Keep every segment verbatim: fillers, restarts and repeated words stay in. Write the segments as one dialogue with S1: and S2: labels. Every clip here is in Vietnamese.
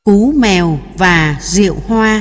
S1: Cú mèo và rượu hoa.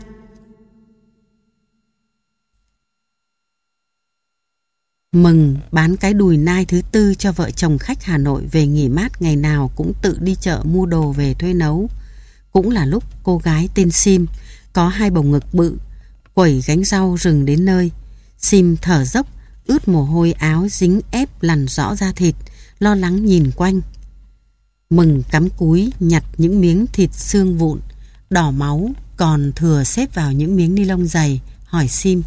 S1: Mừng bán cái đùi nai thứ tư cho vợ chồng khách Hà Nội về nghỉ mát, ngày nào cũng tự đi chợ mua đồ về thuê nấu. Cũng là lúc cô gái tên Sim có hai bầu ngực bự, quẩy gánh rau rừng đến nơi. Sim thở dốc, ướt mồ hôi, áo dính ép lằn rõ da thịt, lo lắng nhìn quanh. Mừng cắm cúi nhặt những miếng thịt xương vụn, đỏ máu còn thừa xếp vào những miếng ni lông dày, hỏi Sim: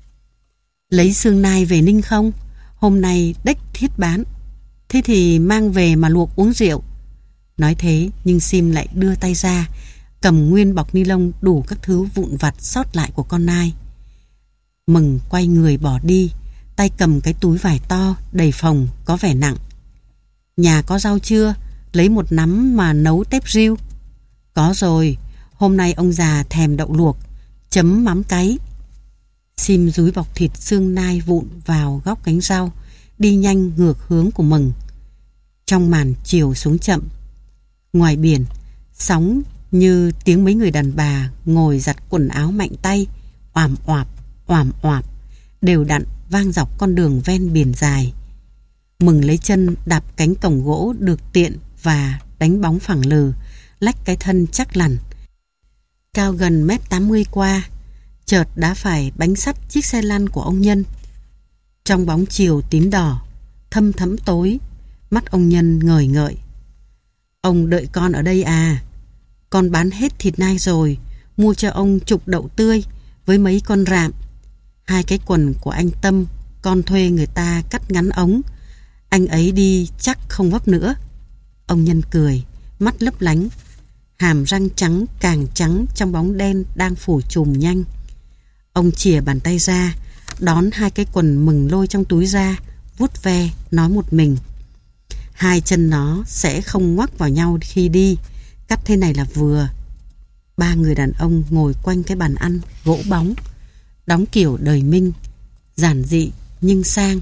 S1: lấy xương nai về ninh không? Hôm nay đếch thiết bán. Thế thì mang về mà luộc uống rượu. Nói thế nhưng Sim lại đưa tay ra, cầm nguyên bọc ni lông đủ các thứ vụn vặt sót lại của con nai. Mừng quay người bỏ đi, tay cầm cái túi vải to đầy phồng có vẻ nặng. Nhà có rau chưa? Lấy một nắm mà nấu tép riêu. Có rồi, hôm nay ông già thèm đậu luộc, chấm mắm cáy. Sim dúi bọc thịt xương nai vụn vào góc cánh rau, đi nhanh ngược hướng của Mừng. Trong màn chiều xuống chậm, ngoài biển, sóng như tiếng mấy người đàn bà ngồi giặt quần áo mạnh tay, oàm oạp, oàm oạp, đều đặn vang dọc con đường ven biển dài. Mừng lấy chân đạp cánh cổng gỗ được tiện và đánh bóng phẳng lừ, lách cái thân chắc lằn, cao gần mét tám mươi qua, chợt đã phải bánh sắt chiếc xe lăn của ông Nhân. Trong bóng chiều tím đỏ, thâm thẫm tối, mắt ông Nhân ngời ngợi. Ông đợi con ở đây à? Con bán hết thịt nai rồi, mua cho ông chục đậu tươi với mấy con rạm. Hai cái quần của anh Tâm, con thuê người ta cắt ngắn ống. Anh ấy đi chắc không vấp nữa. Ông Nhân cười, mắt lấp lánh, hàm răng trắng càng trắng trong bóng đen đang phủ trùm nhanh. Ông chìa bàn tay ra, đón hai cái quần Mừng lôi trong túi ra, vuốt ve, nói một mình: hai chân nó sẽ không ngoắc vào nhau khi đi, cắt thế này là vừa. Ba người đàn ông ngồi quanh cái bàn ăn gỗ bóng, đóng kiểu đời Minh, giản dị nhưng sang.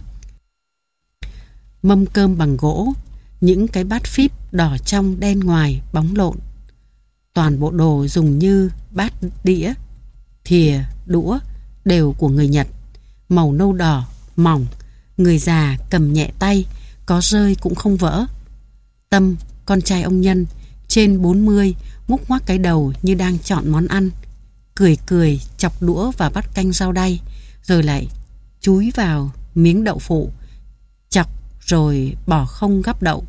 S1: Mâm cơm bằng gỗ, những cái bát phíp đỏ trong đen ngoài bóng lộn. Toàn bộ đồ dùng như bát đĩa, thìa, đũa đều của người Nhật, màu nâu đỏ, mỏng, người già cầm nhẹ tay, có rơi cũng không vỡ. Tâm, con trai ông Nhân, trên bốn mươi, ngúc ngoác cái đầu như đang chọn món ăn, cười cười chọc đũa vào bát canh rau đay, rồi lại chúi vào miếng đậu phụ, chọc rồi bỏ không gắp đậu.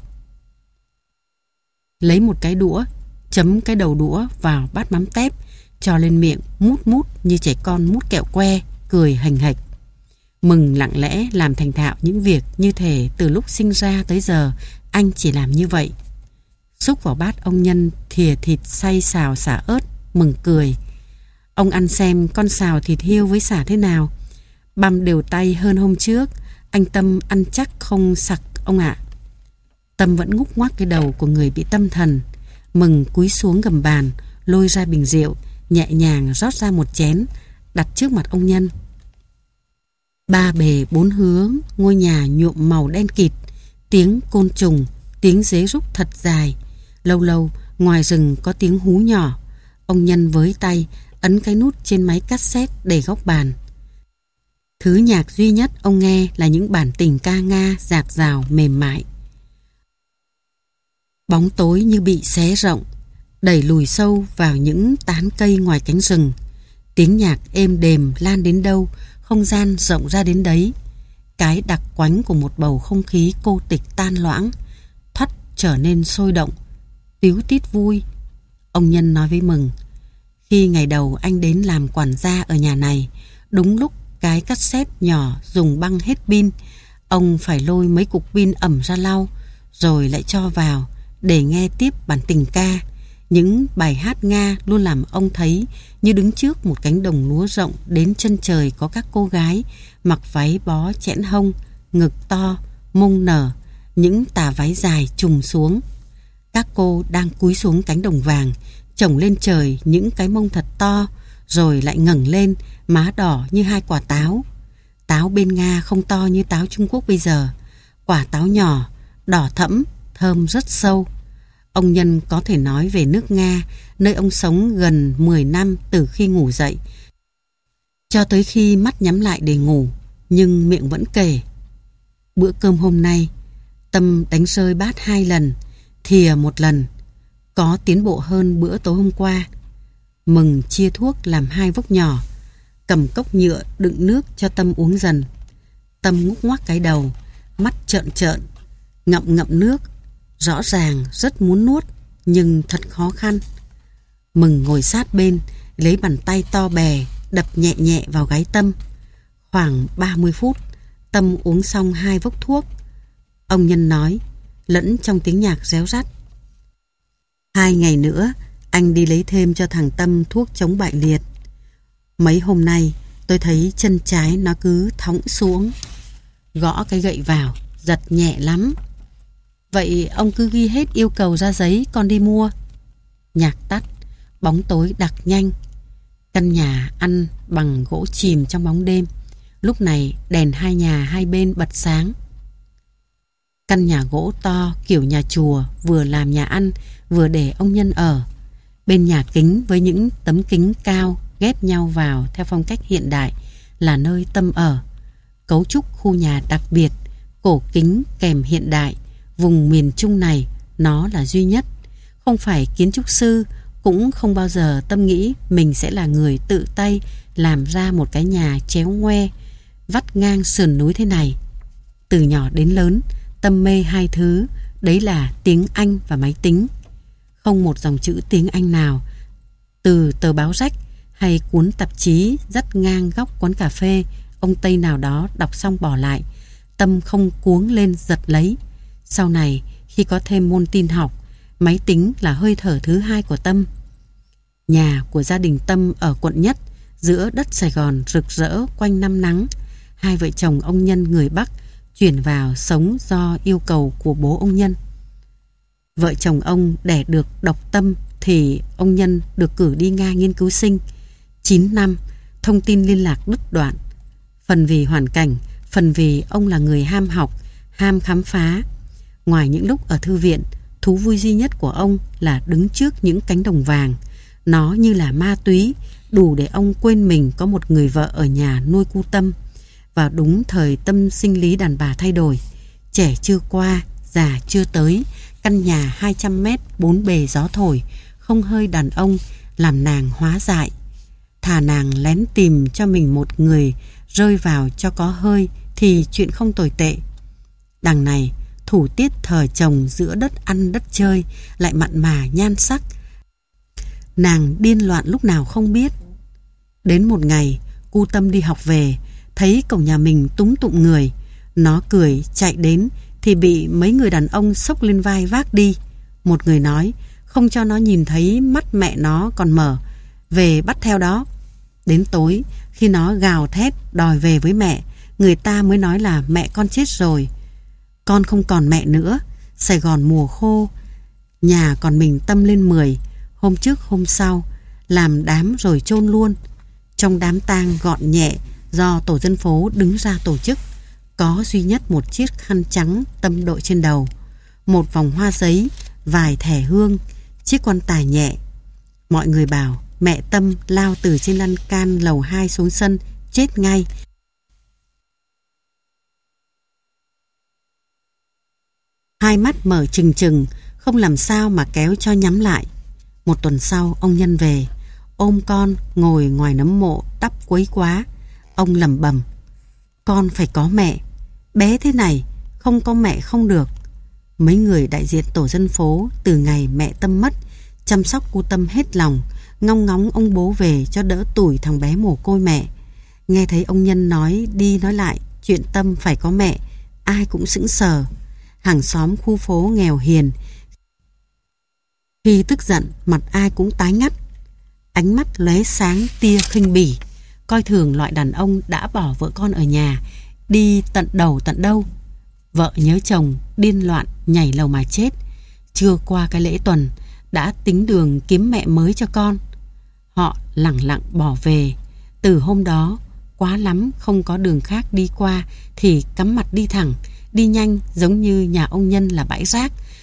S1: Lấy một cái đũa, chấm cái đầu đũa vào bát mắm tép, cho lên miệng mút mút như trẻ con mút kẹo que, cười hềnh hệch. Mừng lặng lẽ làm thành thạo những việc như thể từ lúc sinh ra tới giờ anh chỉ làm như vậy. Xúc vào bát ông Nhân thìa thịt xay xào xả ớt, Mừng cười: ông ăn xem con xào thịt hiêu với xả thế nào, băm đều tay hơn hôm trước. Anh Tâm ăn chắc không sặc ông ạ. Tâm vẫn ngúc ngoác cái đầu của người bị tâm thần. Mừng cúi xuống gầm bàn, lôi ra bình rượu, nhẹ nhàng rót ra một chén, đặt trước mặt ông Nhân. Ba bề bốn hướng, ngôi nhà nhuộm màu đen kịt, tiếng côn trùng, tiếng dế rúc thật dài. Lâu lâu ngoài rừng có tiếng hú nhỏ. Ông Nhân với tay ấn cái nút trên máy cassette để góc bàn. Thứ nhạc duy nhất ông nghe là những bản tình ca Nga dạt dào mềm mại. Bóng tối như bị xé rộng, đẩy lùi sâu vào những tán cây ngoài cánh rừng. Tiếng nhạc êm đềm lan đến đâu, không gian rộng ra đến đấy. Cái đặc quánh của một bầu không khí cô tịch tan loãng, thoắt trở nên sôi động, tíu tít vui. Ông Nhân nói với Mừng: khi ngày đầu anh đến làm quản gia ở nhà này, đúng lúc cái cassette nhỏ dùng băng hết pin, ông phải lôi mấy cục pin ẩm ra lau, rồi lại cho vào để nghe tiếp bản tình ca. Những bài hát Nga luôn làm ông thấy như đứng trước một cánh đồng lúa rộng đến chân trời, có các cô gái mặc váy bó chẽn hông, ngực to, mông nở, những tà váy dài trùng xuống. Các cô đang cúi xuống cánh đồng vàng, chổng lên trời những cái mông thật to, rồi lại ngẩng lên, má đỏ như hai quả táo. Táo bên Nga không to như táo Trung Quốc bây giờ. Quả táo nhỏ, đỏ thẫm, thơm rất sâu. Ông Nhân có thể nói về nước Nga, nơi ông sống gần mười năm từ khi ngủ dậy cho tới khi mắt nhắm lại để ngủ, nhưng miệng vẫn kể. Bữa cơm hôm nay, Tâm đánh rơi bát hai lần, thìa một lần, có tiến bộ hơn bữa tối hôm qua. Mừng chia thuốc làm hai vốc nhỏ, cầm cốc nhựa đựng nước cho Tâm uống dần. Tâm ngúc ngoắc cái đầu, mắt trợn trợn, ngậm ngậm nước, rõ ràng rất muốn nuốt, nhưng thật khó khăn. Mừng ngồi sát bên, lấy bàn tay to bè, đập nhẹ nhẹ vào gáy Tâm. Khoảng ba mươi phút, Tâm uống xong hai vốc thuốc. Ông Nhân nói, lẫn trong tiếng nhạc réo rắt: Hai ngày nữa, anh đi lấy thêm cho thằng Tâm thuốc chống bại liệt. Mấy hôm nay, tôi thấy chân trái nó cứ thõng xuống. Gõ cái gậy vào, giật nhẹ lắm. Vậy ông cứ ghi hết yêu cầu ra giấy, con đi mua. Nhạc tắt, bóng tối đặc nhanh. Căn nhà ăn bằng gỗ chìm trong bóng đêm. Lúc này đèn hai nhà hai bên bật sáng. Căn nhà gỗ to kiểu nhà chùa, vừa làm nhà ăn vừa để ông Nhân ở. Bên nhà kính với những tấm kính cao ghép nhau vào theo phong cách hiện đại là nơi Tâm ở. Cấu trúc khu nhà đặc biệt, cổ kính kèm hiện đại. Vùng miền Trung này nó là duy nhất. Không phải kiến trúc sư, cũng không bao giờ Tâm nghĩ mình sẽ là người tự tay làm ra một cái nhà chéo ngoe vắt ngang sườn núi thế này. Từ nhỏ đến lớn, Tâm mê hai thứ, đấy là tiếng Anh và máy tính. Không một dòng chữ tiếng Anh nào từ tờ báo rách hay cuốn tạp chí dắt ngang góc quán cà phê ông Tây nào đó đọc xong bỏ lại, Tâm không cuống lên giật lấy. Sau này, khi có thêm môn tin học, máy tính là hơi thở thứ hai của Tâm. Nhà của gia đình Tâm ở quận Nhất, giữa đất Sài Gòn rực rỡ quanh năm nắng. Hai vợ chồng ông Nhân người Bắc chuyển vào sống do yêu cầu của bố ông Nhân. Vợ chồng ông đẻ được độc Tâm thì ông Nhân được cử đi Nga nghiên cứu sinh. chín năm, thông tin liên lạc đứt đoạn. Phần vì hoàn cảnh, phần vì ông là người ham học, ham khám phá. Ngoài những lúc ở thư viện, thú vui duy nhất của ông là đứng trước những cánh đồng vàng. Nó như là ma túy, đủ để ông quên mình có một người vợ ở nhà nuôi cu Tâm. Vào đúng thời tâm sinh lý đàn bà thay đổi, trẻ chưa qua, già chưa tới, căn nhà hai trăm mét bốn bề gió thổi, không hơi đàn ông làm nàng hóa dại. Thà nàng lén tìm cho mình một người rơi vào cho có hơi thì chuyện không tồi tệ. Đằng này, thủ tiết thời chồng giữa đất ăn đất chơi lại mặn mà nhan sắc. Nàng điên loạn lúc nào không biết. Đến một ngày, cu Tâm đi học về, thấy cổng nhà mình túm tụm người. Nó cười chạy đến thì bị mấy người đàn ông xốc lên vai vác đi. Một người nói không cho nó nhìn thấy mắt mẹ nó còn mở, về bắt theo đó. Đến tối, khi nó gào thét đòi về với mẹ, người ta mới nói là mẹ con chết rồi. Con không còn mẹ nữa. Sài Gòn mùa khô, nhà còn mình Tâm lên mười. Hôm trước hôm sau làm đám rồi chôn luôn. Trong đám tang gọn nhẹ do tổ dân phố đứng ra tổ chức, có duy nhất một chiếc khăn trắng Tâm đội trên đầu, một vòng hoa giấy, vài thẻ hương, chiếc quan tài nhẹ. Mọi người bảo mẹ Tâm lao từ trên lan can lầu hai xuống sân, chết ngay. Hai mắt mở trừng trừng, không làm sao mà kéo cho nhắm lại. Một tuần sau, ông Nhân về, ôm con ngồi ngoài nấm mộ đắp quấy quá. Ông lẩm bẩm: con phải có mẹ, bé thế này không có mẹ không được. Mấy người đại diện tổ dân phố từ ngày mẹ Tâm mất chăm sóc cô Tâm hết lòng, ngóng ngóng ông bố về cho đỡ tủi thằng bé mồ côi mẹ. Nghe thấy ông Nhân nói đi nói lại chuyện Tâm phải có mẹ, ai cũng sững sờ. Hàng xóm khu phố nghèo hiền khi tức giận mặt ai cũng tái ngắt, ánh mắt lóe sáng tia khinh bỉ, coi thường loại đàn ông đã bỏ vợ con ở nhà đi tận đầu tận đâu. Vợ nhớ chồng điên loạn nhảy lầu mà chết, chưa qua cái lễ tuần đã tính đường kiếm mẹ mới cho con. Họ lẳng lặng bỏ về. Từ hôm đó quá lắm không có đường khác đi qua thì cắm mặt đi thẳng, đi nhanh giống như nhà ông Nhân là bãi rác,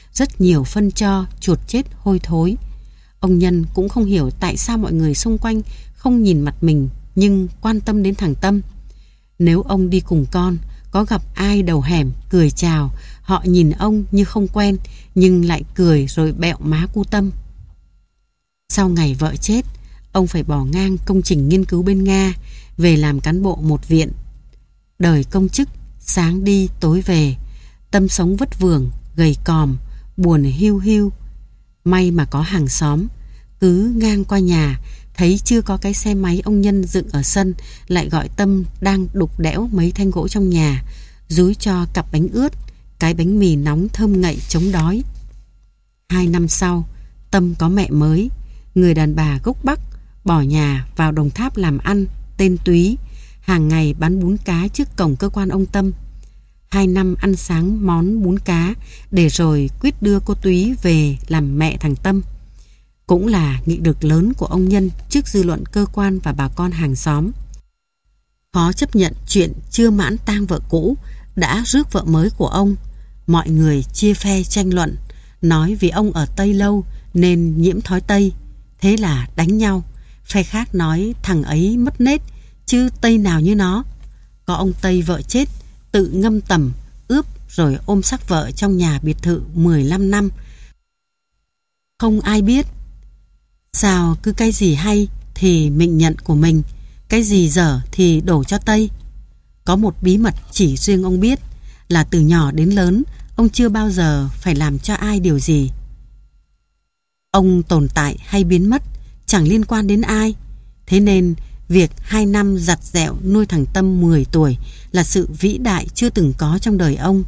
S1: rất nhiều phân tro, chuột chết hôi thối. Ông Nhân cũng không hiểu tại sao mọi người xung quanh không nhìn mặt mình nhưng quan tâm đến thằng Tâm. Nếu ông đi cùng con, có gặp ai đầu hẻm cười chào, họ nhìn ông như không quen nhưng lại cười rồi bẹo má cu Tâm. Sau ngày vợ chết, ông phải bỏ ngang công trình nghiên cứu bên Nga, về làm cán bộ một viện. Đời công chức, sáng đi tối về, Tâm sống vất vưởng, gầy còm, buồn hiu hiu. May mà có hàng xóm, cứ ngang qua nhà, thấy chưa có cái xe máy ông Nhân dựng ở sân, lại gọi Tâm đang đục đẽo mấy thanh gỗ trong nhà, dúi cho cặp bánh ướt, cái bánh mì nóng thơm ngậy chống đói. Hai năm sau, Tâm có mẹ mới, người đàn bà gốc Bắc, bỏ nhà vào Đồng Tháp làm ăn, tên Túy, hàng ngày bán bún cá trước cổng cơ quan ông Tâm. Hai năm ăn sáng món bún cá, để rồi quyết đưa cô Túy về làm mẹ thằng Tâm. Cũng là nghị lực lớn của ông Nhân trước dư luận cơ quan và bà con hàng xóm. Khó chấp nhận chuyện chưa mãn tang vợ cũ đã rước vợ mới của ông. Mọi người chia phe tranh luận, nói vì ông ở Tây lâu nên nhiễm thói Tây, thế là đánh nhau. Phe khác nói thằng ấy mất nết, chứ Tây nào như nó. Có ông Tây vợ chết, tự ngâm tẩm, ướp rồi ôm xác vợ trong nhà biệt thự mười lăm năm. Không ai biết. Sao cứ cái gì hay thì mình nhận của mình, cái gì dở thì đổ cho Tây. Có một bí mật chỉ riêng ông biết, là từ nhỏ đến lớn ông chưa bao giờ phải làm cho ai điều gì. Ông tồn tại hay biến mất chẳng liên quan đến ai. Thế nên việc hai năm giặt dẹo nuôi thằng Tâm mười tuổi là sự vĩ đại chưa từng có trong đời ông.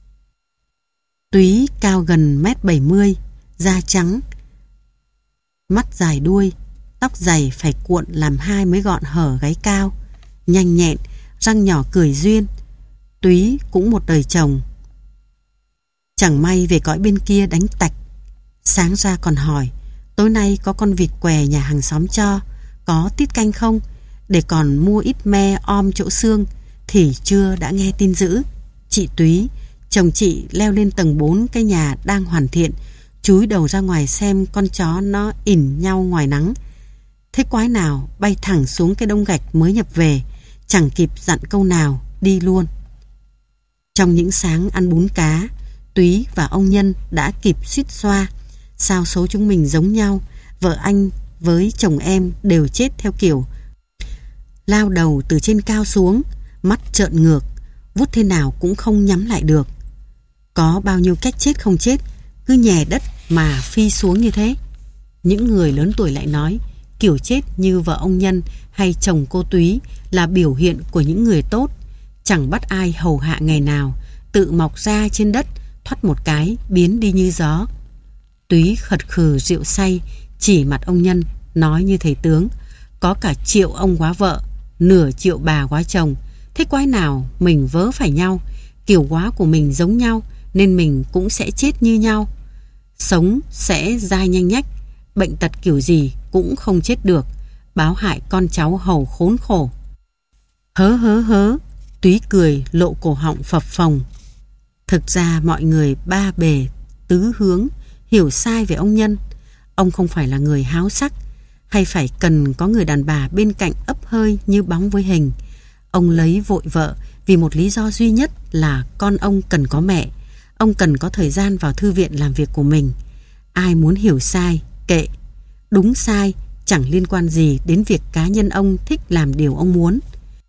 S1: Túy cao gần mét bảy mươi, da trắng, mắt dài đuôi, tóc dày phải cuộn làm hai mới gọn hở gáy cao, nhanh nhẹn, răng nhỏ cười duyên. Túy cũng một đời chồng. Chẳng may về cõi bên kia đánh tạch. Sáng ra còn hỏi, tối nay có con vịt què nhà hàng xóm cho, có tiết canh không, để còn mua ít me om chỗ xương, thì chưa đã nghe tin dữ. Chị Túy, chồng chị leo lên tầng bốn cái nhà đang hoàn thiện, chúi đầu ra ngoài xem con chó nó ỉn nhau ngoài nắng. Thế quái nào bay thẳng xuống cái đống gạch mới nhập về, chẳng kịp dặn câu nào, đi luôn. Trong những sáng ăn bún cá, Túy và ông Nhân đã kịp suýt xoa. Sao số chúng mình giống nhau, vợ anh với chồng em đều chết theo kiểu lao đầu từ trên cao xuống, mắt trợn ngược, vút thế nào cũng không nhắm lại được. Có bao nhiêu cách chết không chết, cứ nhè đất mà phi xuống như thế. Những người lớn tuổi lại nói, kiểu chết như vợ ông Nhân hay chồng cô Túy là biểu hiện của những người tốt, chẳng bắt ai hầu hạ ngày nào, tự mọc ra trên đất, thoắt một cái biến đi như gió. Túy khật khừ rượu say, chỉ mặt ông Nhân, nói như thầy tướng, có cả triệu ông quá vợ, nửa triệu bà quá chồng, thế quái nào mình vớ phải nhau, kiểu quá của mình giống nhau nên mình cũng sẽ chết như nhau. Sống sẽ dai nhanh nhách, bệnh tật kiểu gì cũng không chết được, báo hại con cháu hầu khốn khổ. Hớ hớ hớ, Túy cười lộ cổ họng phập phồng. Thực ra mọi người ba bề tứ hướng hiểu sai về ông Nhân. Ông không phải là người háo sắc, hay phải cần có người đàn bà bên cạnh ấp hơi như bóng với hình. Ông lấy vội vợ vì một lý do duy nhất là con ông cần có mẹ. Ông cần có thời gian vào thư viện làm việc của mình. Ai muốn hiểu sai, kệ. Đúng sai chẳng liên quan gì đến việc cá nhân ông thích làm điều ông muốn.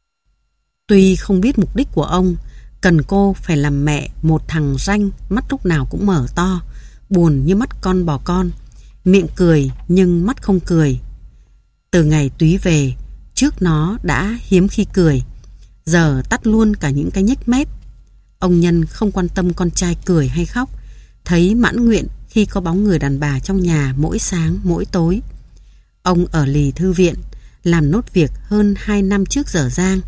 S1: Tuy không biết mục đích của ông, cần cô phải làm mẹ một thằng ranh, mắt lúc nào cũng mở to, buồn như mắt con bò con, miệng cười nhưng mắt không cười. Từ ngày Túy về, trước nó đã hiếm khi cười, giờ tắt luôn cả những cái nhếch mép. Ông Nhân không quan tâm con trai cười hay khóc, thấy mãn nguyện khi có bóng người đàn bà trong nhà mỗi sáng mỗi tối. Ông ở lì thư viện, làm nốt việc hơn hai năm trước dở dang.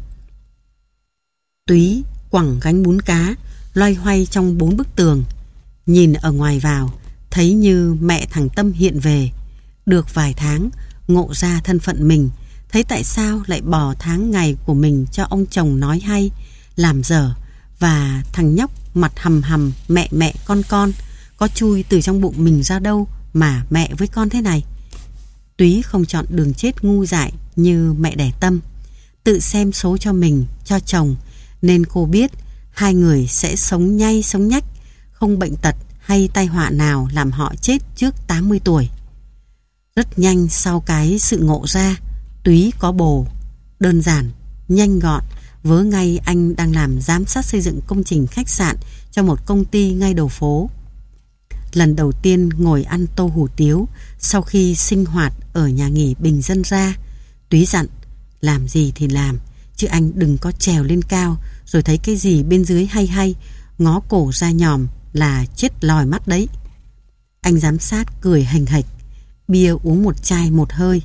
S1: Túy quẳng gánh bún cá, loay hoay trong bốn bức tường, nhìn ở ngoài vào, thấy như mẹ thằng Tâm hiện về. Được vài tháng, ngộ ra thân phận mình, thấy tại sao lại bỏ tháng ngày của mình cho ông chồng nói hay, làm dở, và thằng nhóc mặt hầm hầm mẹ mẹ con con, có chui từ trong bụng mình ra đâu mà mẹ với con thế này. Túy không chọn đường chết ngu dại như mẹ đẻ Tâm, tự xem số cho mình, cho chồng, nên cô biết hai người sẽ sống nhai sống nhách, không bệnh tật hay tai họa nào làm họ chết trước tám mươi tuổi. Rất nhanh sau cái sự ngộ ra, Túy có bồ, đơn giản, nhanh gọn, vớ ngay anh đang làm giám sát xây dựng công trình khách sạn cho một công ty ngay đầu phố. Lần đầu tiên ngồi ăn tô hủ tiếu sau khi sinh hoạt ở nhà nghỉ bình dân ra, Túy dặn, làm gì thì làm, chứ anh đừng có trèo lên cao rồi thấy cái gì bên dưới hay hay, ngó cổ ra nhòm là chết lòi mắt đấy. Anh giám sát cười hành hạch, bia uống một chai một hơi.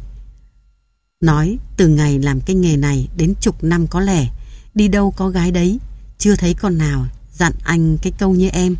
S1: Nói từ ngày làm cái nghề này đến chục năm có lẽ, đi đâu có gái đấy, chưa thấy con nào dặn anh cái câu như em.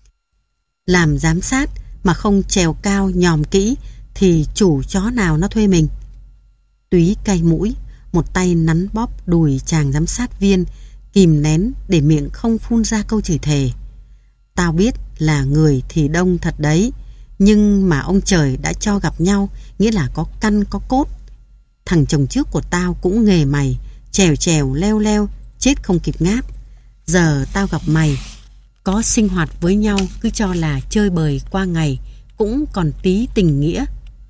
S1: Làm giám sát mà không trèo cao nhòm kỹ thì chủ chó nào nó thuê mình. Túy cay mũi, một tay nắn bóp đùi chàng giám sát viên, kìm nén để miệng không phun ra câu chửi thề. Tao biết là người thì đông thật đấy, nhưng mà ông trời đã cho gặp nhau, nghĩa là có căn có cốt. Thằng chồng trước của tao cũng nghề mày, trèo trèo leo leo, chết không kịp ngáp. Giờ tao gặp mày, có sinh hoạt với nhau cứ cho là chơi bời qua ngày, cũng còn tí tình nghĩa.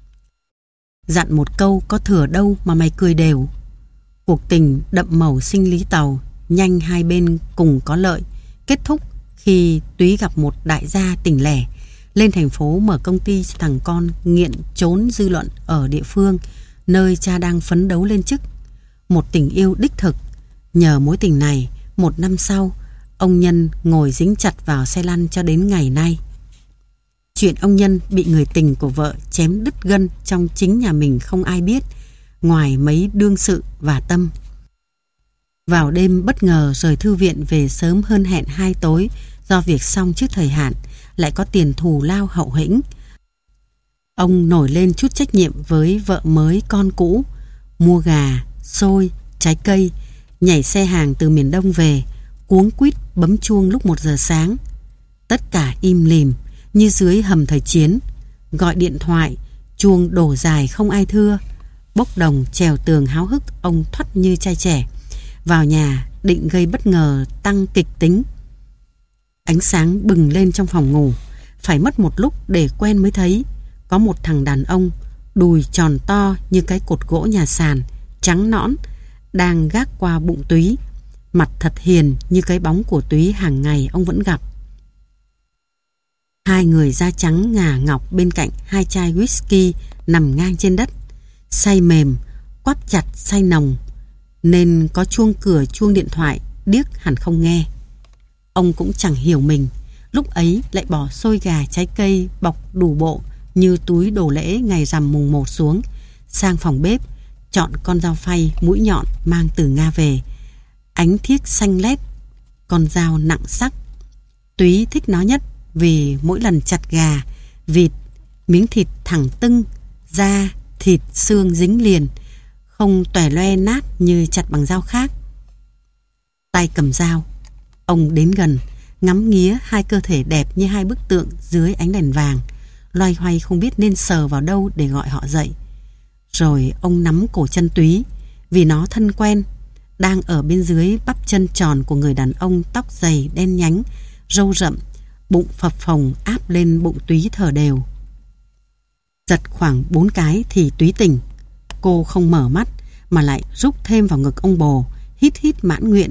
S1: Dặn một câu có thừa đâu mà mày cười đều. Cuộc tình đậm màu sinh lý tàu, nhanh hai bên cùng có lợi, kết thúc khi Túy gặp một đại gia tỉnh lẻ, lên thành phố mở công ty cho thằng con nghiện trốn dư luận ở địa phương, nơi cha đang phấn đấu lên chức. Một tình yêu đích thực. Nhờ mối tình này, một năm sau, ông Nhân ngồi dính chặt vào xe lăn cho đến ngày nay. Chuyện ông Nhân bị người tình của vợ chém đứt gân trong chính nhà mình không ai biết, ngoài mấy đương sự và Tâm. Vào đêm bất ngờ rời thư viện về sớm hơn hẹn hai tối do việc xong trước thời hạn, lại có tiền thù lao hậu hĩnh. Ông nổi lên chút trách nhiệm với vợ mới con cũ, mua gà, xôi, trái cây, nhảy xe hàng từ miền Đông về, cuống quýt bấm chuông lúc một giờ sáng. Tất cả im lìm như dưới hầm thời chiến. Gọi điện thoại, chuông đổ dài không ai thưa. Bốc đồng trèo tường háo hức, ông thoắt như trai trẻ. Vào nhà định gây bất ngờ tăng kịch tính. Ánh sáng bừng lên trong phòng ngủ. Phải mất một lúc để quen mới thấy có một thằng đàn ông, đùi tròn to như cái cột gỗ nhà sàn, trắng nõn, đang gác qua bụng Túy. Mặt thật hiền như cái bóng của Túy hàng ngày ông vẫn gặp. Hai người da trắng ngà ngọc bên cạnh hai chai whisky nằm ngang trên đất. Say mềm, quắp chặt say nồng, nên có chuông cửa chuông điện thoại điếc hẳn không nghe. Ông cũng chẳng hiểu mình, lúc ấy lại bỏ xôi gà trái cây bọc đủ bộ như túi đồ lễ ngày rằm mùng một xuống, sang phòng bếp, chọn con dao phay mũi nhọn mang từ Nga về. Ánh thiếc xanh lét, con dao nặng sắc. Túy thích nó nhất vì mỗi lần chặt gà, vịt, miếng thịt thẳng tưng, da, thịt, xương dính liền, không tòe loe nát như chặt bằng dao khác. Tay cầm dao, ông đến gần, ngắm nghía hai cơ thể đẹp như hai bức tượng dưới ánh đèn vàng, loay hoay không biết nên sờ vào đâu để gọi họ dậy. Rồi ông nắm cổ chân Túy, vì nó thân quen, đang ở bên dưới bắp chân tròn của người đàn ông tóc dày đen nhánh, râu rậm, bụng phập phồng áp lên bụng Túy thở đều. Giật khoảng bốn cái thì Túy tỉnh. Cô không mở mắt mà lại rúc thêm vào ngực ông bồ, hít hít mãn nguyện.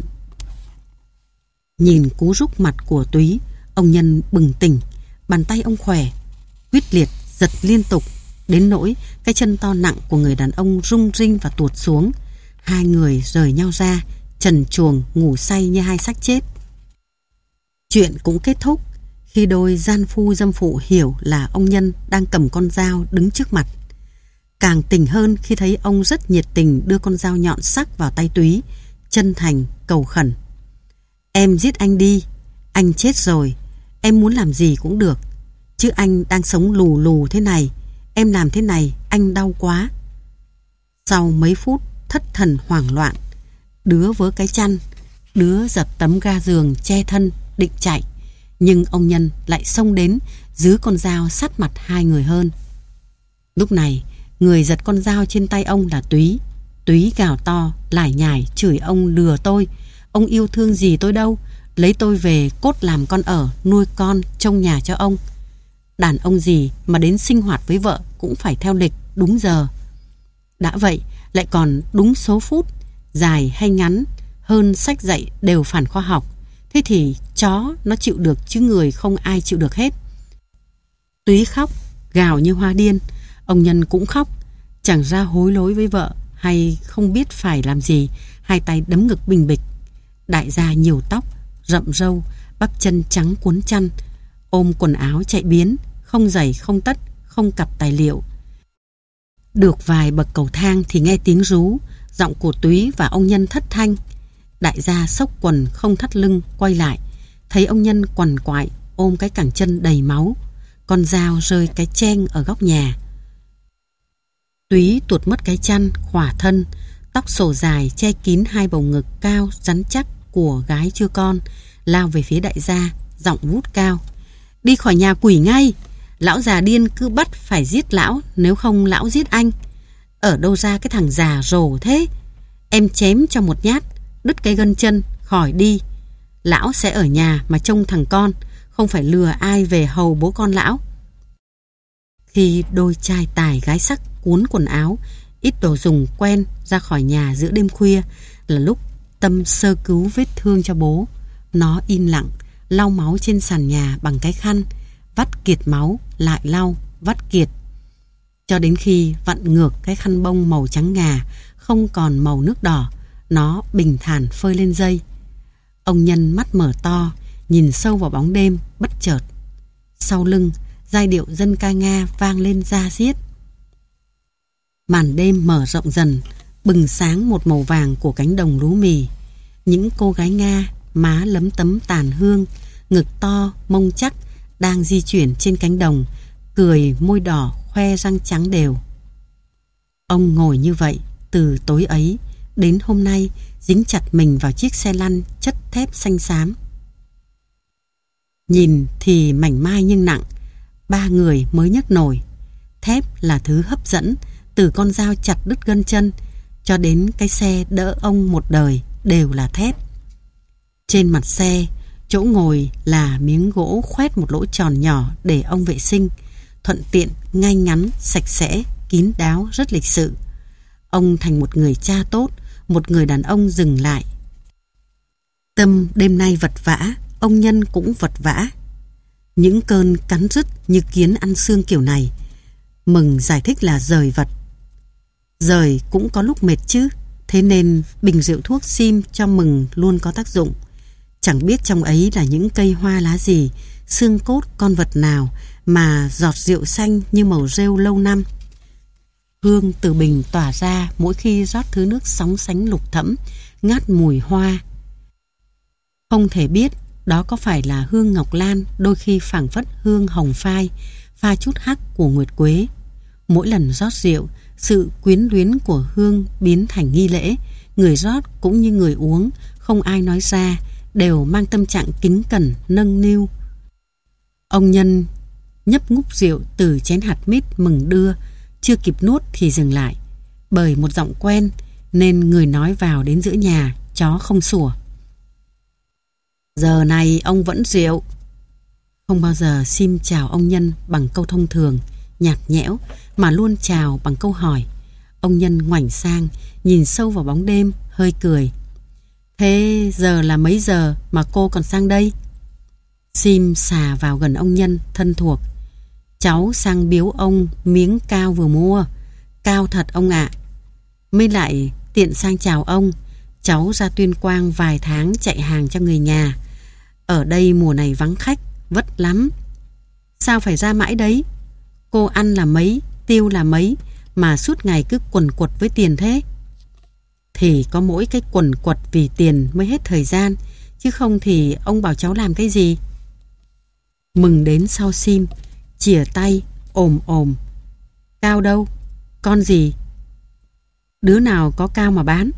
S1: Nhìn cú rúc mặt của Túy, ông Nhân bừng tỉnh, bàn tay ông khỏe, quyết liệt giật liên tục, đến nỗi cái chân to nặng của người đàn ông rung rinh và tuột xuống. Hai người rời nhau ra, trần truồng ngủ say như hai xác chết. Chuyện cũng kết thúc khi đôi gian phu dâm phụ hiểu là ông Nhân đang cầm con dao đứng trước mặt. Càng tỉnh hơn khi thấy ông rất nhiệt tình đưa con dao nhọn sắc vào tay Túy, chân thành cầu khẩn. Em giết anh đi, anh chết rồi, em muốn làm gì cũng được, chứ anh đang sống lù lù thế này, em làm thế này anh đau quá. Sau mấy phút thất thần hoảng loạn, đứa vớ cái chăn, đứa giật tấm ga giường che thân định chạy, nhưng ông Nhân lại xông đến, giữ con dao sát mặt hai người hơn. Lúc này, người giật con dao trên tay ông là Túy. Túy gào to, lải nhải chửi ông lừa tôi. Ông yêu thương gì tôi đâu, lấy tôi về cốt làm con ở, nuôi con, trông nhà cho ông. Đàn ông gì mà đến sinh hoạt với vợ cũng phải theo lịch, đúng giờ. Đã vậy, lại còn đúng số phút, dài hay ngắn, hơn sách dạy đều phản khoa học. Thế thì chó nó chịu được chứ người không ai chịu được hết. Túy khóc, gào như hoa điên. Ông Nhân cũng khóc, chẳng ra hối lỗi với vợ hay không biết phải làm gì, hai tay đấm ngực bình bịch. Đại gia nhiều tóc, rậm râu, bắp chân trắng cuốn chăn, ôm quần áo chạy biến, không giày không tất, không cặp tài liệu. Được vài bậc cầu thang thì nghe tiếng rú, giọng của Túy và ông Nhân thất thanh. Đại gia xốc quần không thắt lưng quay lại, thấy ông Nhân quằn quại ôm cái cẳng chân đầy máu, con dao rơi cái cheng ở góc nhà. Túy tuột mất cái chăn khỏa thân, tóc xổ dài che kín hai bầu ngực cao rắn chắc của gái chưa con, lao về phía đại gia, giọng vút cao: đi khỏi nhà quỷ ngay! Lão già điên cứ bắt phải giết lão, nếu không lão giết anh. Ở đâu ra cái thằng già rồ thế? Em chém cho một nhát, đứt cái gân chân, khỏi đi. Lão sẽ ở nhà mà trông thằng con, không phải lừa ai về hầu bố con lão. Khi đôi trai tài gái sắc cuốn quần áo, ít đồ dùng quen ra khỏi nhà giữa đêm khuya là lúc Tâm sơ cứu vết thương cho bố. Nó im lặng, lau máu trên sàn nhà bằng cái khăn, vắt kiệt máu, lại lau, vắt kiệt. Cho đến khi vặn ngược cái khăn bông màu trắng ngà, không còn màu nước đỏ, nó bình thản phơi lên dây. Ông Nhân mắt mở to, nhìn sâu vào bóng đêm, bất chợt. Sau lưng, giai điệu dân ca Nga vang lên da diết. Màn đêm mở rộng dần, bừng sáng một màu vàng của cánh đồng lúa mì. Những cô gái Nga, má lấm tấm tàn hương, ngực to, mông chắc, đang di chuyển trên cánh đồng, cười môi đỏ, khoe răng trắng đều. Ông ngồi như vậy, từ tối ấy đến hôm nay, dính chặt mình vào chiếc xe lăn chất thép xanh xám. Nhìn thì mảnh mai nhưng nặng, ba người mới nhấc nổi. Thép là thứ hấp dẫn, từ con dao chặt đứt gân chân cho đến cái xe đỡ ông một đời đều là thép. Trên mặt xe, chỗ ngồi là miếng gỗ khoét một lỗ tròn nhỏ để ông vệ sinh, thuận tiện, ngay ngắn, sạch sẽ, kín đáo, rất lịch sự. Ông thành một người cha tốt, một người đàn ông dừng lại. Tâm đêm nay vật vã, ông Nhân cũng vật vã. Những cơn cắn rứt như kiến ăn xương kiểu này, Mừng giải thích là rời vật. Rời cũng có lúc mệt chứ, thế nên bình rượu thuốc sim cho Mừng luôn có tác dụng. Chẳng biết trong ấy là những cây hoa lá gì, xương cốt con vật nào mà giọt rượu xanh như màu rêu lâu năm. Hương từ bình tỏa ra mỗi khi rót thứ nước sóng sánh lục thẫm, ngát mùi hoa. Không thể biết đó có phải là hương ngọc lan, đôi khi phảng phất hương hồng phai, pha chút hắc của nguyệt quế. Mỗi lần rót rượu, sự quyến luyến của hương biến thành nghi lễ. Người rót cũng như người uống, không ai nói ra, đều mang tâm trạng kính cẩn, nâng niu. Ông Nhân nhấp ngúp rượu từ chén hạt mít Mừng đưa, chưa kịp nuốt thì dừng lại. Bởi một giọng quen nên người nói vào đến giữa nhà, chó không sủa. Giờ này ông vẫn rượu. Không bao giờ Sim chào ông Nhân bằng câu thông thường, nhạt nhẽo, mà luôn chào bằng câu hỏi. Ông Nhân ngoảnh sang, nhìn sâu vào bóng đêm, hơi cười. Thế giờ là mấy giờ mà cô còn sang đây? Sim xà vào gần ông Nhân, thân thuộc. Cháu sang biếu ông miếng cao vừa mua. Cao thật ông ạ. Mới lại tiện sang chào ông. Cháu ra Tuyên Quang vài tháng chạy hàng cho người nhà. Ở đây mùa này vắng khách, vất lắm. Sao phải ra mãi đấy? Cô ăn là mấy, tiêu là mấy, mà suốt ngày cứ quần quật với tiền thế? Thì có mỗi cái quần quật vì tiền mới hết thời gian, chứ không thì ông bảo cháu làm cái gì? Mừng đến sau Sim, chìa tay, ồm ồm. Cao đâu? Con gì? Đứa nào có cao mà bán?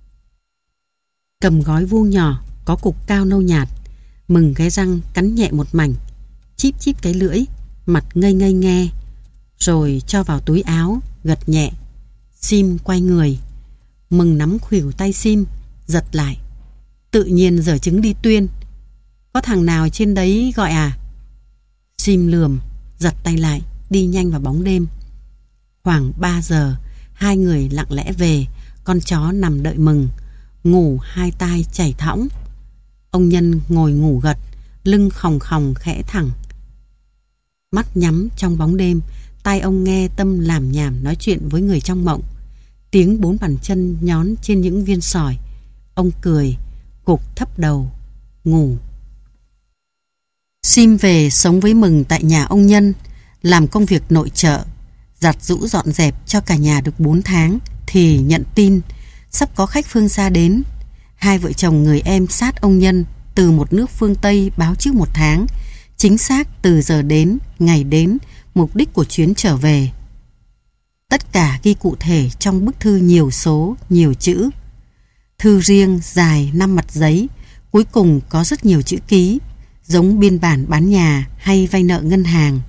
S1: Cầm gói vuông nhỏ, có cục cao nâu nhạt. Mừng cái răng cắn nhẹ một mảnh, chíp chíp cái lưỡi. mặt ngây ngây nghe, rồi cho vào túi áo, gật nhẹ. Sim quay người. Mừng nắm khuỷu tay Sim, giật lại. Tự nhiên giở trứng đi tuyên. Có thằng nào trên đấy gọi à? Sim lườm, giật tay lại, đi nhanh vào bóng đêm. Khoảng ba giờ, hai người lặng lẽ về. Con chó nằm đợi Mừng, ngủ hai tai chảy thõng. Ông Nhân ngồi ngủ gật, lưng khòng khòng khẽ thẳng. Mắt nhắm trong bóng đêm, tai ông nghe Tâm làm nhảm nói chuyện với người trong mộng. Tiếng bốn bàn chân nhón trên những viên sỏi. Ông cười, gục thấp đầu, ngủ. Sim về sống với Mừng tại nhà ông Nhân, làm công việc nội trợ, giặt giũ dọn dẹp cho cả nhà được bốn tháng, thì nhận tin sắp có khách phương xa đến. Hai vợ chồng người em sát ông Nhân từ một nước phương Tây báo trước một tháng, chính xác từ giờ đến, ngày đến, mục đích của chuyến trở về. Tất cả ghi cụ thể trong bức thư nhiều số, nhiều chữ. Thư riêng dài năm mặt giấy, cuối cùng có rất nhiều chữ ký, giống biên bản bán nhà hay vay nợ ngân hàng.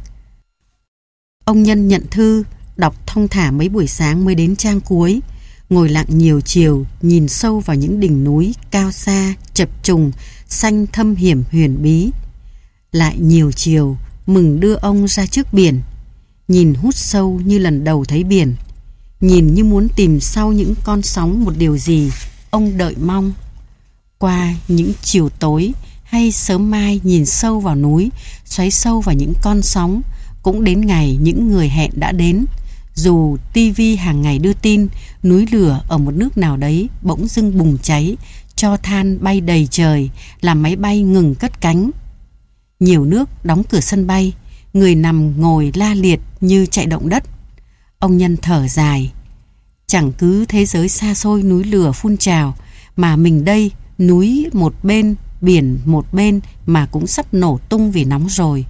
S1: Ông Nhân nhận thư, đọc thong thả mấy buổi sáng mới đến trang cuối, ngồi lặng nhiều chiều, nhìn sâu vào những đỉnh núi cao xa, chập trùng, xanh thâm hiểm huyền bí. Lại nhiều chiều, Mừng đưa ông ra trước biển, nhìn hút sâu như lần đầu thấy biển, nhìn như muốn tìm sau những con sóng một điều gì ông đợi mong. Qua những chiều tối hay sớm mai nhìn sâu vào núi, xoáy sâu vào những con sóng, cũng đến ngày những người hẹn đã đến. Dù tivi hàng ngày đưa tin núi lửa ở một nước nào đấy bỗng dưng bùng cháy, cho than bay đầy trời, làm máy bay ngừng cất cánh. Nhiều nước đóng cửa sân bay, người nằm ngồi la liệt như chạy động đất. Ông Nhân thở dài. Chẳng cứ thế giới xa xôi núi lửa phun trào, mà mình đây núi một bên, biển một bên mà cũng sắp nổ tung vì nóng rồi.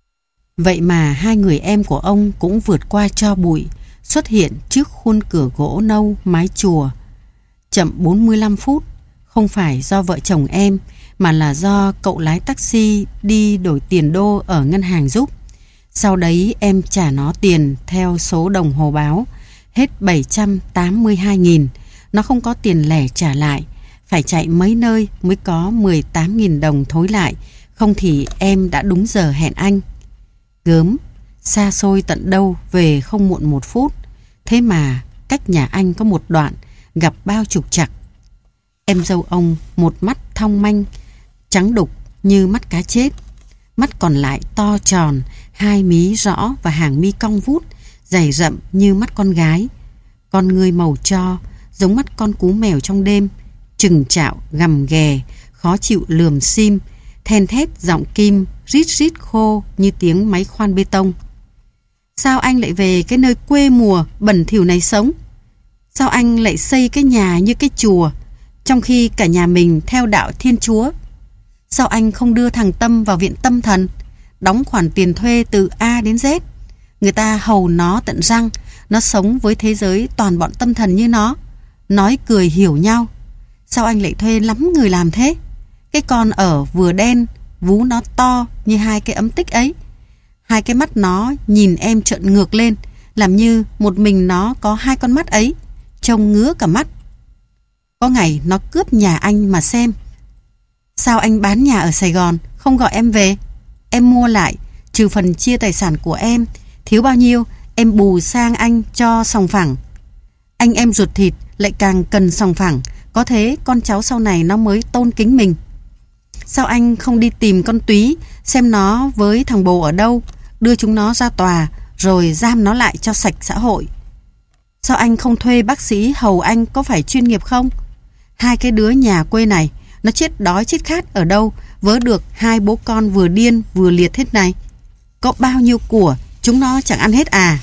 S1: Vậy mà hai người em của ông cũng vượt qua tro bụi, xuất hiện trước khuôn cửa gỗ nâu mái chùa. Chậm bốn mươi lăm phút, không phải do vợ chồng em, mà là do cậu lái taxi đi đổi tiền đô ở ngân hàng giúp. Sau đấy em trả nó tiền theo số đồng hồ báo, hết bảy trăm tám mươi hai nghìn. Nó không có tiền lẻ trả lại, phải chạy mấy nơi mới có mười tám nghìn đồng thối lại, không thì em đã đúng giờ hẹn anh. Gớm, xa xôi tận đâu về không muộn một phút, thế mà cách nhà anh có một đoạn, gặp bao trục trặc. Em dâu ông một mắt thong manh, trắng đục như mắt cá chết, mắt còn lại to tròn, hai mí rõ và hàng mi cong vút, dày rậm như mắt con gái. Con người màu tro, giống mắt con cú mèo trong đêm, trừng trạo, gầm ghè, khó chịu lườm Sim, then thét giọng kim, rít rít khô như tiếng máy khoan bê tông. Sao anh lại về cái nơi quê mùa bẩn thỉu này sống? Sao anh lại xây cái nhà như cái chùa, trong khi cả nhà mình theo đạo Thiên Chúa? Sao anh không đưa thằng Tâm vào viện tâm thần, đóng khoản tiền thuê từ A đến Z? Người ta hầu nó tận răng, nó sống với thế giới toàn bọn tâm thần như nó, nói cười hiểu nhau. Sao anh lại thuê lắm người làm thế? Cái con ở vừa đen, vú nó to như hai cái ấm tích ấy. Hai cái mắt nó nhìn em trợn ngược lên, làm như một mình nó có hai con mắt ấy, trông ngứa cả mắt. Có ngày nó cướp nhà anh mà xem. Sao anh bán nhà ở Sài Gòn không gọi em về? Em mua lại, trừ phần chia tài sản của em, thiếu bao nhiêu em bù sang anh cho sòng phẳng. Anh em ruột thịt lại càng cần sòng phẳng, có thế con cháu sau này nó mới tôn kính mình. Sao anh không đi tìm con Túy, xem nó với thằng bồ ở đâu, đưa chúng nó ra tòa rồi giam nó lại cho sạch xã hội? Sao anh không thuê bác sĩ hầu anh, có phải chuyên nghiệp không? Hai cái đứa nhà quê này, nó chết đói chết khát ở đâu vớ được hai bố con vừa điên vừa liệt hết này? Có bao nhiêu của chúng nó chẳng ăn hết à?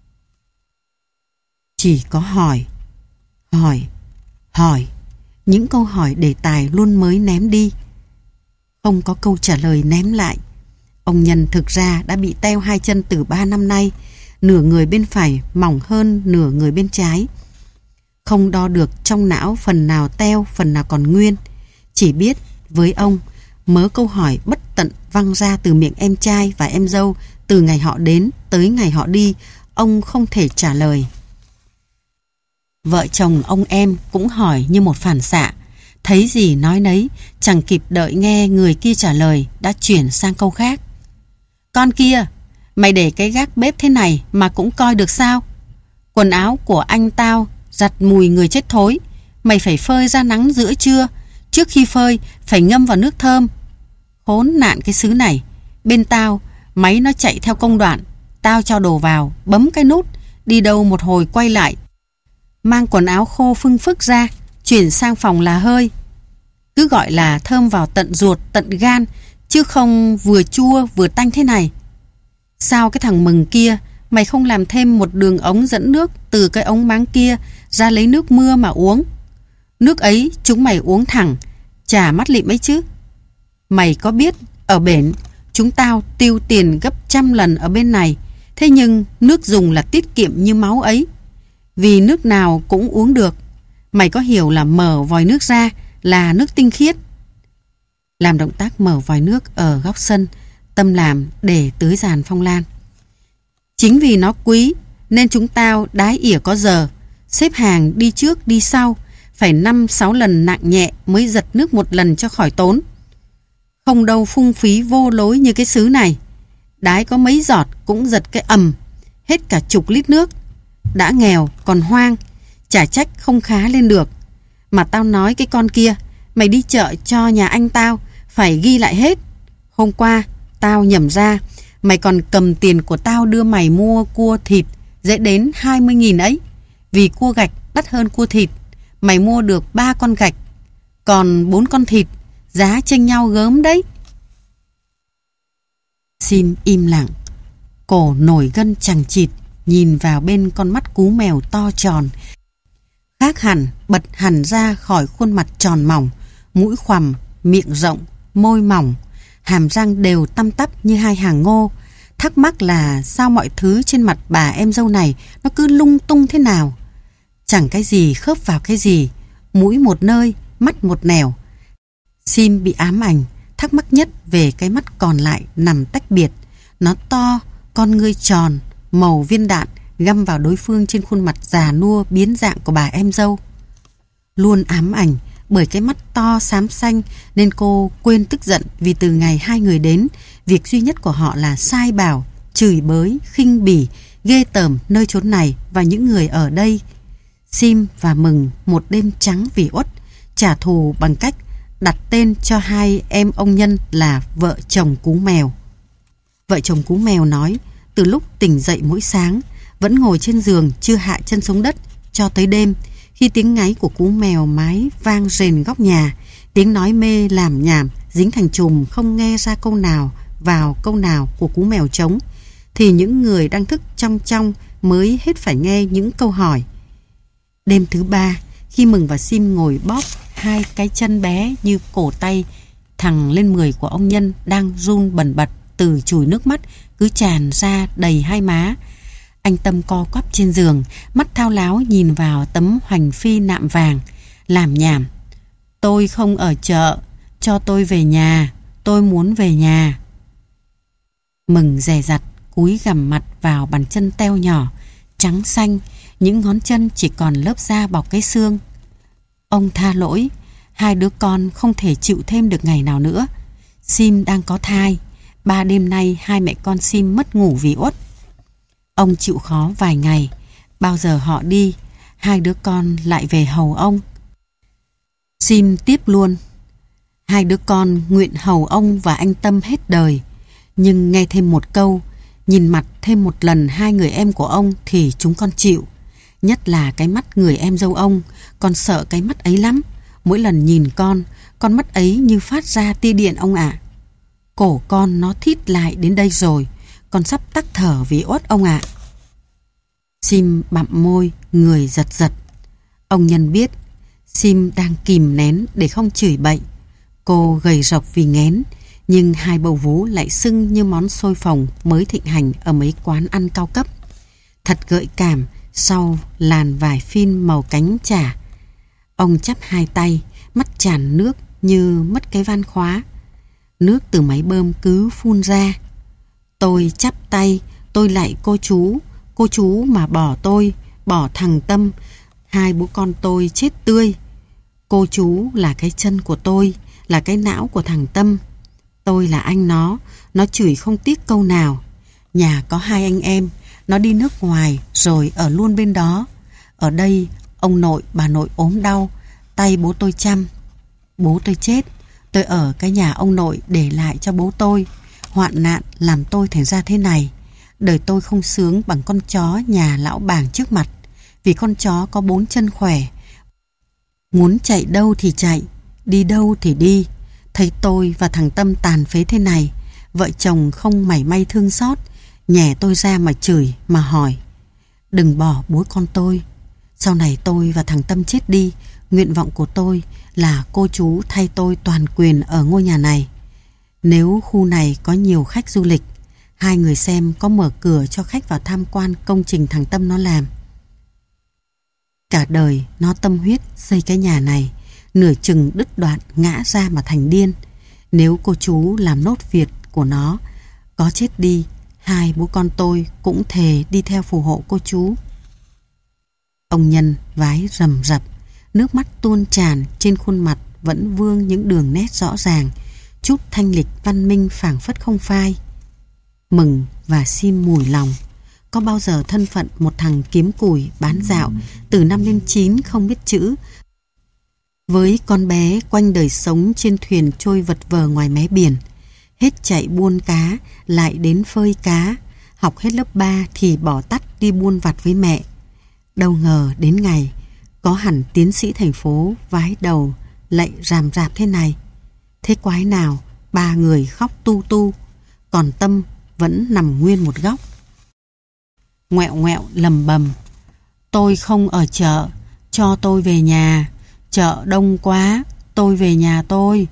S1: Chỉ có hỏi, hỏi, hỏi. Những câu hỏi đề tài luôn mới ném đi, không có câu trả lời ném lại. Ông Nhân thực ra đã bị teo hai chân từ ba năm nay, nửa người bên phải mỏng hơn nửa người bên trái. Không đo được trong não phần nào teo, phần nào còn nguyên. Chỉ biết với ông, mớ câu hỏi bất tận văng ra từ miệng em trai và em dâu Từ ngày họ đến tới ngày họ đi, ông không thể trả lời. Vợ chồng ông em cũng hỏi như một phản xạ. Thấy gì nói nấy, chẳng kịp đợi nghe người kia trả lời, đã chuyển sang câu khác. Con kia, mày để cái gác bếp thế này mà cũng coi được sao? Quần áo của anh tao giặt mùi người chết thối. Mày phải phơi ra nắng giữa trưa. Trước khi phơi phải ngâm vào nước thơm. Khốn nạn cái xứ này. Bên tao máy nó chạy theo công đoạn. Tao cho đồ vào, bấm cái nút, đi đâu một hồi quay lại, mang quần áo khô phưng phức ra, chuyển sang phòng là hơi. Cứ gọi là thơm vào tận ruột tận gan, chứ không vừa chua vừa tanh thế này. Sao cái thằng Mừng kia mày không làm thêm một đường ống dẫn nước từ cái ống máng kia ra lấy nước mưa mà uống? Nước ấy chúng mày uống thẳng, chả mắt lịm ấy chứ. Mày có biết ở bển chúng tao tiêu tiền gấp trăm lần ở bên này, thế nhưng nước dùng là tiết kiệm như máu ấy. Vì nước nào cũng uống được. Mày có hiểu là mở vòi nước ra là nước tinh khiết? Làm động tác mở vòi nước ở góc sân, Tâm làm để tưới giàn phong lan. Chính vì nó quý nên chúng tao đái ỉa có giờ, xếp hàng đi trước đi sau, phải năm sáu lần nặng nhẹ mới giật nước một lần cho khỏi tốn. Không đâu phung phí vô lối như cái xứ này. Đái có mấy giọt cũng giật cái ầm, hết cả chục lít nước. Đã nghèo còn hoang, chả trách không khá lên được. Mà tao nói cái con kia, mày đi chợ cho nhà anh tao phải ghi lại hết. Hôm qua tao nhẩm ra, mày còn cầm tiền của tao đưa mày mua cua thịt dễ đến hai mươi nghìn ấy. Vì cua gạch đắt hơn cua thịt, mày mua được ba con gạch, còn bốn con thịt, giá chênh nhau gớm đấy. Sim im lặng, cổ nổi gân chằng chịt, nhìn vào bên con mắt cú mèo to tròn, khác hẳn, bật hẳn ra khỏi khuôn mặt tròn mỏng, mũi khoằm, miệng rộng, môi mỏng, hàm răng đều tăm tắp như hai hàng ngô. Thắc mắc là sao mọi thứ trên mặt bà em dâu này nó cứ lung tung thế nào. Chẳng cái gì khớp vào cái gì, mũi một nơi, mắt một nẻo. Sim bị ám ảnh, thắc mắc nhất về cái mắt còn lại nằm tách biệt. Nó to, con ngươi tròn, màu viên đạn găm vào đối phương trên khuôn mặt già nua biến dạng của bà em dâu. Luôn ám ảnh bởi cái mắt to xám xanh nên cô quên tức giận vì từ ngày hai người đến, việc duy nhất của họ là sai bảo, chửi bới, khinh bỉ, ghê tởm nơi chốn này và những người ở đây. Sim và Mừng một đêm trắng vì uất, trả thù bằng cách đặt tên cho hai em ông Nhân là vợ chồng cú mèo. Vợ chồng cú mèo nói từ lúc tỉnh dậy mỗi sáng vẫn ngồi trên giường chưa hạ chân xuống đất cho tới đêm, khi tiếng ngáy của cú mèo mái vang rền góc nhà, tiếng nói mê làm nhảm dính thành chùm không nghe ra câu nào vào câu nào của cú mèo trống, thì những người đang thức trong trong mới hết phải nghe những câu hỏi. Đêm thứ ba, khi Mừng và Sim ngồi bóp hai cái chân bé như cổ tay thằng lên mười của ông Nhân đang run bần bật từ chùi nước mắt cứ tràn ra đầy hai má, anh Tâm co quắp trên giường, mắt thao láo nhìn vào tấm hoành phi nạm vàng, làm nhảm. Tôi không ở chợ, cho tôi về nhà, tôi muốn về nhà. Mừng dè dặt cúi gằm mặt vào bàn chân teo nhỏ, trắng xanh, những ngón chân chỉ còn lớp da bọc cái xương. Ông tha lỗi, hai đứa con không thể chịu thêm được ngày nào nữa. Sim đang có thai, ba đêm nay hai mẹ con Sim mất ngủ vì uất. Ông chịu khó vài ngày, bao giờ họ đi, hai đứa con lại về hầu ông. Sim tiếp luôn, hai đứa con nguyện hầu ông và anh Tâm hết đời, nhưng nghe thêm một câu, nhìn mặt thêm một lần hai người em của ông thì chúng con chịu. Nhất là cái mắt người em dâu ông, con sợ cái mắt ấy lắm. Mỗi lần nhìn con, con mắt ấy như phát ra tia điện ông ạ. Cổ con nó thít lại đến đây rồi, con sắp tắc thở vì uất ông ạ. Sim bặm môi, người giật giật. Ông Nhân biết Sim đang kìm nén để không chửi bậy. Cô gầy rộc vì nghén, nhưng hai bầu vú lại sưng như món xôi phồng mới thịnh hành ở mấy quán ăn cao cấp. Thật gợi cảm sau làn vải phin màu cánh chả. Ông chắp hai tay, mắt tràn nước như mất cái van khóa. Nước từ máy bơm cứ phun ra. Tôi chắp tay, tôi lạy cô chú. Cô chú mà bỏ tôi, bỏ thằng Tâm, hai bố con tôi chết tươi. Cô chú là cái chân của tôi, là cái não của thằng Tâm. Tôi là anh nó, nó chửi không tiếc câu nào. Nhà có hai anh em, nó đi nước ngoài rồi ở luôn bên đó. Ở đây, ông nội, bà nội ốm đau, tay bố tôi chăm. Bố tôi chết, tôi ở cái nhà ông nội để lại cho bố tôi. Hoạn nạn làm tôi thành ra thế này. Đời tôi không sướng bằng con chó nhà lão bàng trước mặt. Vì con chó có bốn chân khỏe, muốn chạy đâu thì chạy, đi đâu thì đi. Thấy tôi và thằng Tâm tàn phế thế này, vợ chồng không mảy may thương xót, nhè tôi ra mà chửi, mà hỏi. Đừng bỏ bố con tôi. Sau này tôi và thằng Tâm chết đi, nguyện vọng của tôi là cô chú thay tôi toàn quyền ở ngôi nhà này. Nếu khu này có nhiều khách du lịch, hai người xem có mở cửa cho khách vào tham quan công trình thằng Tâm nó làm. Cả đời nó tâm huyết xây cái nhà này, nửa chừng đứt đoạn ngã ra mà thành điên. Nếu cô chú làm nốt việc của nó, có chết đi, hai bố con tôi cũng thề đi theo phù hộ cô chú. Ông Nhân vái rầm rập, nước mắt tuôn tràn, trên khuôn mặt vẫn vương những đường nét rõ ràng, chút thanh lịch văn minh phảng phất không phai. Mừng và Sim mùi lòng. Có bao giờ thân phận một thằng kiếm củi bán dạo từ năm lên chín không biết chữ, với con bé quanh đời sống trên thuyền trôi vật vờ ngoài mé biển, hết chạy buôn cá lại đến phơi cá, học hết lớp ba thì bỏ tắt đi buôn vặt với mẹ. Đâu ngờ đến ngày có hẳn tiến sĩ thành phố vái đầu lạy ràm rạp thế này. Thế quái nào ba người khóc tu tu, còn Tâm vẫn nằm nguyên một góc. Ngoẹo ngoẹo lầm bầm. Tôi không ở chợ, cho tôi về nhà. Chợ đông quá, tôi về nhà tôi.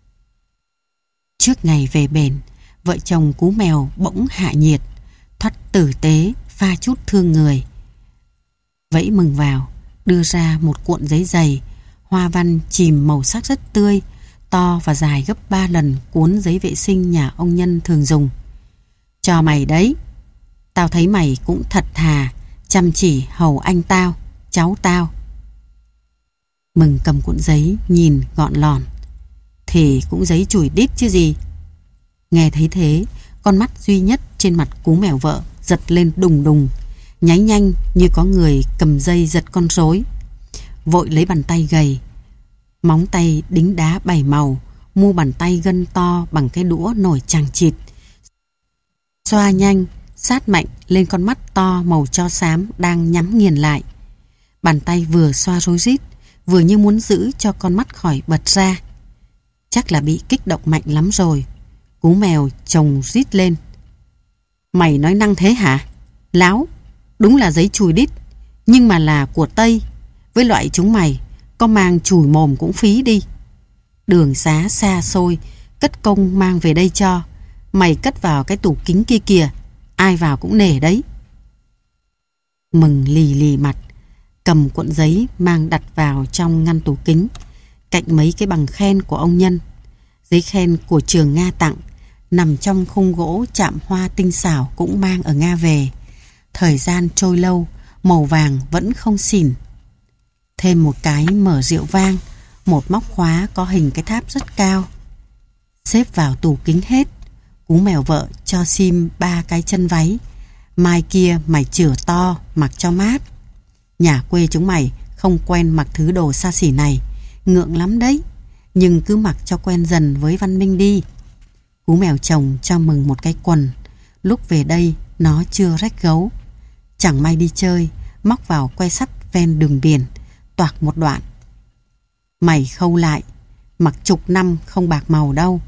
S1: Trước ngày về bển, vợ chồng Cú Mèo bỗng hạ nhiệt, thoắt tử tế, pha chút thương người. Vẫy mừng vào, đưa ra một cuộn giấy dày, hoa văn chìm màu sắc rất tươi, to và dài gấp ba lần cuốn giấy vệ sinh nhà ông Nhân thường dùng. Cho mày đấy. Tao thấy mày cũng thật thà, chăm chỉ hầu anh tao, cháu tao. Mừng cầm cuộn giấy nhìn gọn lòn. Thì cũng giấy chùi đít chứ gì. Nghe thấy thế, con mắt duy nhất trên mặt Cú Mèo vợ giật lên đùng đùng, nháy nhanh như có người cầm dây giật con rối. Vội lấy bàn tay gầy, móng tay đính đá bảy màu, mu bàn tay gân to bằng cái đũa nổi chằng chịt, xoa nhanh, sát mạnh lên con mắt to màu tro xám đang nhắm nghiền lại. Bàn tay vừa xoa rối rít, vừa như muốn giữ cho con mắt khỏi bật ra. Chắc là bị kích động mạnh lắm rồi. Cú Mèo chồng rít lên. Mày nói năng thế hả? Láo, đúng là giấy chùi đít, nhưng mà là của Tây. Với loại chúng mày, có mang chùi mồm cũng phí đi. Đường xá xa xôi, cất công mang về đây cho. Mày cất vào cái tủ kính kia kìa, ai vào cũng nể đấy. Mừng lì lì mặt, cầm cuộn giấy mang đặt vào trong ngăn tủ kính, cạnh mấy cái bằng khen của ông Nhân. Giấy khen của trường Nga tặng, nằm trong khung gỗ chạm hoa tinh xảo cũng mang ở Nga về. Thời gian trôi lâu, màu vàng vẫn không xỉn. Thêm một cái mở rượu vang, một móc khóa có hình cái tháp rất cao. Xếp vào tủ kính hết. Cú Mèo vợ cho Sim ba cái chân váy. Mai kia mày chửa to, mặc cho mát. Nhà quê chúng mày không quen mặc thứ đồ xa xỉ này, ngượng lắm đấy. Nhưng cứ mặc cho quen dần với văn minh đi. Cú Mèo chồng cho Mừng một cái quần. Lúc về đây nó chưa rách gấu. Chẳng may đi chơi, móc vào que sắt ven đường biển, toạc một đoạn. Mày khâu lại, mặc chục năm không bạc màu đâu.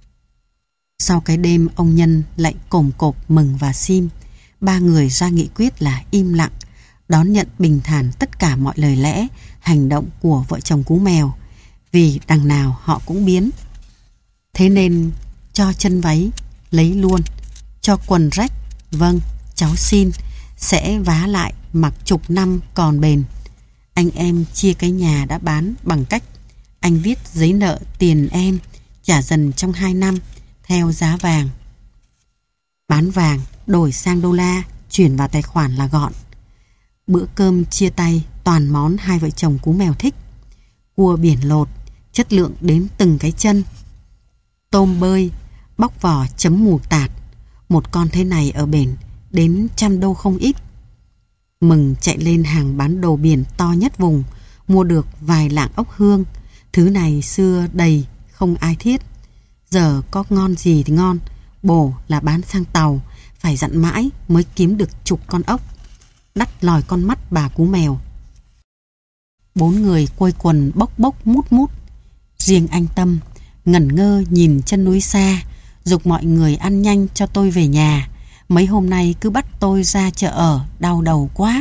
S1: Sau cái đêm ông Nhân lại cồm cộp Mừng và Sim, ba người ra nghị quyết là im lặng, đón nhận bình thản tất cả mọi lời lẽ, hành động của vợ chồng Cú Mèo, vì đằng nào họ cũng biến. Thế nên cho chân váy, lấy luôn, cho quần rách, vâng, cháu xin, sẽ vá lại mặc chục năm còn bền. Anh em chia cái nhà đã bán bằng cách anh viết giấy nợ tiền em, trả dần trong hai năm, theo giá vàng. Bán vàng, đổi sang đô la, chuyển vào tài khoản là gọn. Bữa cơm chia tay toàn món hai vợ chồng Cú Mèo thích. Cua biển lột, chất lượng đến từng cái chân. Tôm bơi, bóc vỏ chấm mù tạt. Một con thế này ở bển đến trăm đô không ít. Mừng chạy lên hàng bán đồ biển to nhất vùng, mua được vài lạng ốc hương. Thứ này xưa đầy, không ai thiết. Giờ có ngon gì thì ngon, bổ là bán sang tàu, phải dặn mãi mới kiếm được chục con ốc. Đắt lòi con mắt bà Cú Mèo. Bốn người quây quần bốc bốc mút mút. Riêng anh Tâm ngẩn ngơ nhìn chân núi xa, giục mọi người ăn nhanh cho tôi về nhà. Mấy hôm nay cứ bắt tôi ra chợ ở, đau đầu quá.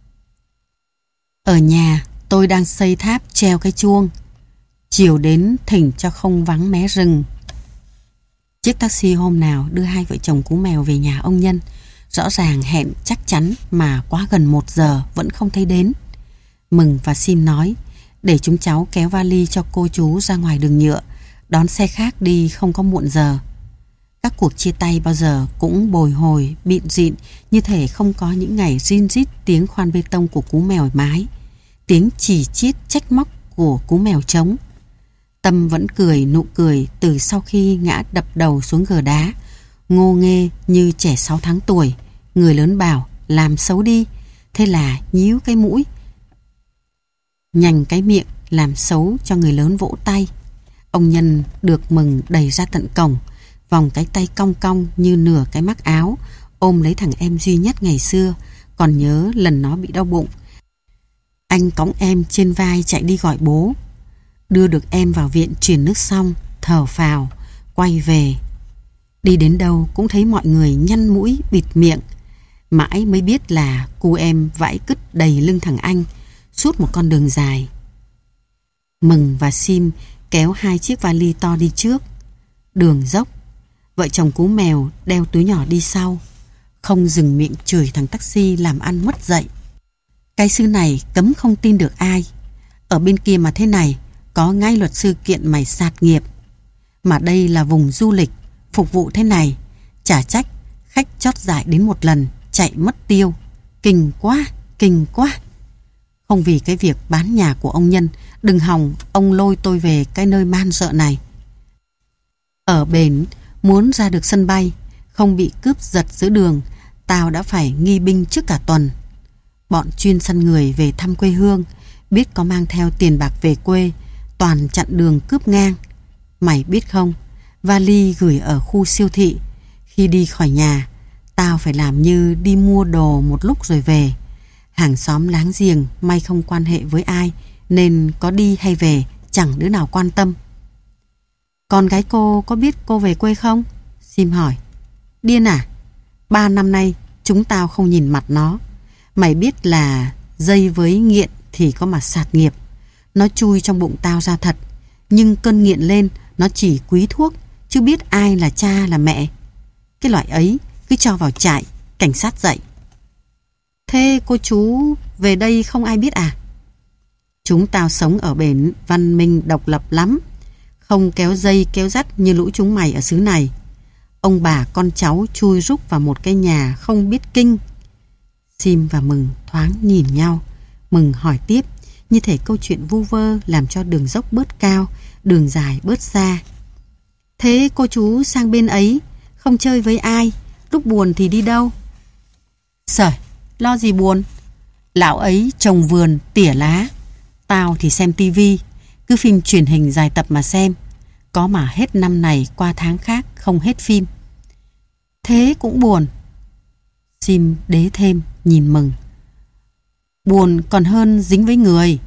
S1: Ở nhà tôi đang xây tháp treo cái chuông. Chiều đến thỉnh cho không vắng mé rừng. Chiếc taxi hôm nào đưa hai vợ chồng Cú Mèo về nhà ông Nhân. Rõ ràng hẹn chắc chắn mà quá gần một giờ vẫn không thấy đến. Mừng và Sim nói để chúng cháu kéo vali cho cô chú ra ngoài đường nhựa, đón xe khác đi không có muộn giờ. Các cuộc chia tay bao giờ cũng bồi hồi, bịn rịn, như thể không có những ngày rin rít tiếng khoan bê tông của Cú Mèo mái, tiếng chỉ chiết trách móc của Cú Mèo trống. Tâm vẫn cười nụ cười từ sau khi ngã đập đầu xuống gờ đá, ngô nghê như trẻ sáu tháng tuổi. Người lớn bảo làm xấu đi, thế là nhíu cái mũi, nhành cái miệng làm xấu cho người lớn vỗ tay. Ông Nhân được Mừng đẩy ra tận cổng, vòng cái tay cong cong như nửa cái mắc áo, ôm lấy thằng em duy nhất ngày xưa, còn nhớ lần nó bị đau bụng. Anh cõng em trên vai chạy đi gọi bố. Đưa được em vào viện truyền nước xong, thở phào, quay về. Đi đến đâu cũng thấy mọi người nhăn mũi, bịt miệng. Mãi mới biết là cu em vãi cứt đầy lưng thằng anh suốt một con đường dài. Mừng và Sim kéo hai chiếc vali to đi trước. Đường dốc, vợ chồng Cú Mèo đeo túi nhỏ đi sau, không dừng miệng chửi thằng taxi làm ăn mất dạy. Cái xứ này cấm không tin được ai. Ở bên kia mà thế này, có ngay luật sư kiện mày sạt nghiệp. Mà đây là vùng du lịch, phục vụ thế này, chả trách khách chót dại đến một lần chạy mất tiêu. Kinh quá, kinh quá. Không vì cái việc bán nhà của ông Nhân, đừng hòng ông lôi tôi về cái nơi man rợ này. Ở bến, muốn ra được sân bay, không bị cướp giật giữa đường, tao đã phải nghi binh trước cả tuần. Bọn chuyên săn người về thăm quê hương, biết có mang theo tiền bạc về quê, toàn chặn đường cướp ngang. Mày biết không, vali gửi ở khu siêu thị. Khi đi khỏi nhà, tao phải làm như đi mua đồ một lúc rồi về. Hàng xóm láng giềng may không quan hệ với ai, nên có đi hay về chẳng đứa nào quan tâm. Con gái cô có biết cô về quê không? Sim hỏi. Điên à? Ba năm nay chúng tao không nhìn mặt nó. Mày biết là dây với nghiện thì có mà sạt nghiệp. Nó chui trong bụng tao ra thật, nhưng cơn nghiện lên nó chỉ quý thuốc, chứ biết ai là cha là mẹ. Cái loại ấy cứ cho vào trại, cảnh sát dạy. Thế cô chú về đây không ai biết à? Chúng tao sống ở bển văn minh độc lập lắm, không kéo dây kéo dắt như lũ chúng mày ở xứ này. Ông bà con cháu chui rúc vào một cái nhà không biết kinh. Sim và Mừng thoáng nhìn nhau. Mừng hỏi tiếp, như thể câu chuyện vu vơ làm cho đường dốc bớt cao, đường dài bớt xa. Thế cô chú sang bên ấy không chơi với ai, lúc buồn thì đi đâu? Sởi, lo gì buồn. Lão ấy trồng vườn tỉa lá, tao thì xem tivi, cứ phim truyền hình dài tập mà xem. Có mà hết năm này qua tháng khác không hết phim. Thế cũng buồn. Sim đế thêm nhìn Mừng. Buồn còn hơn dính với người.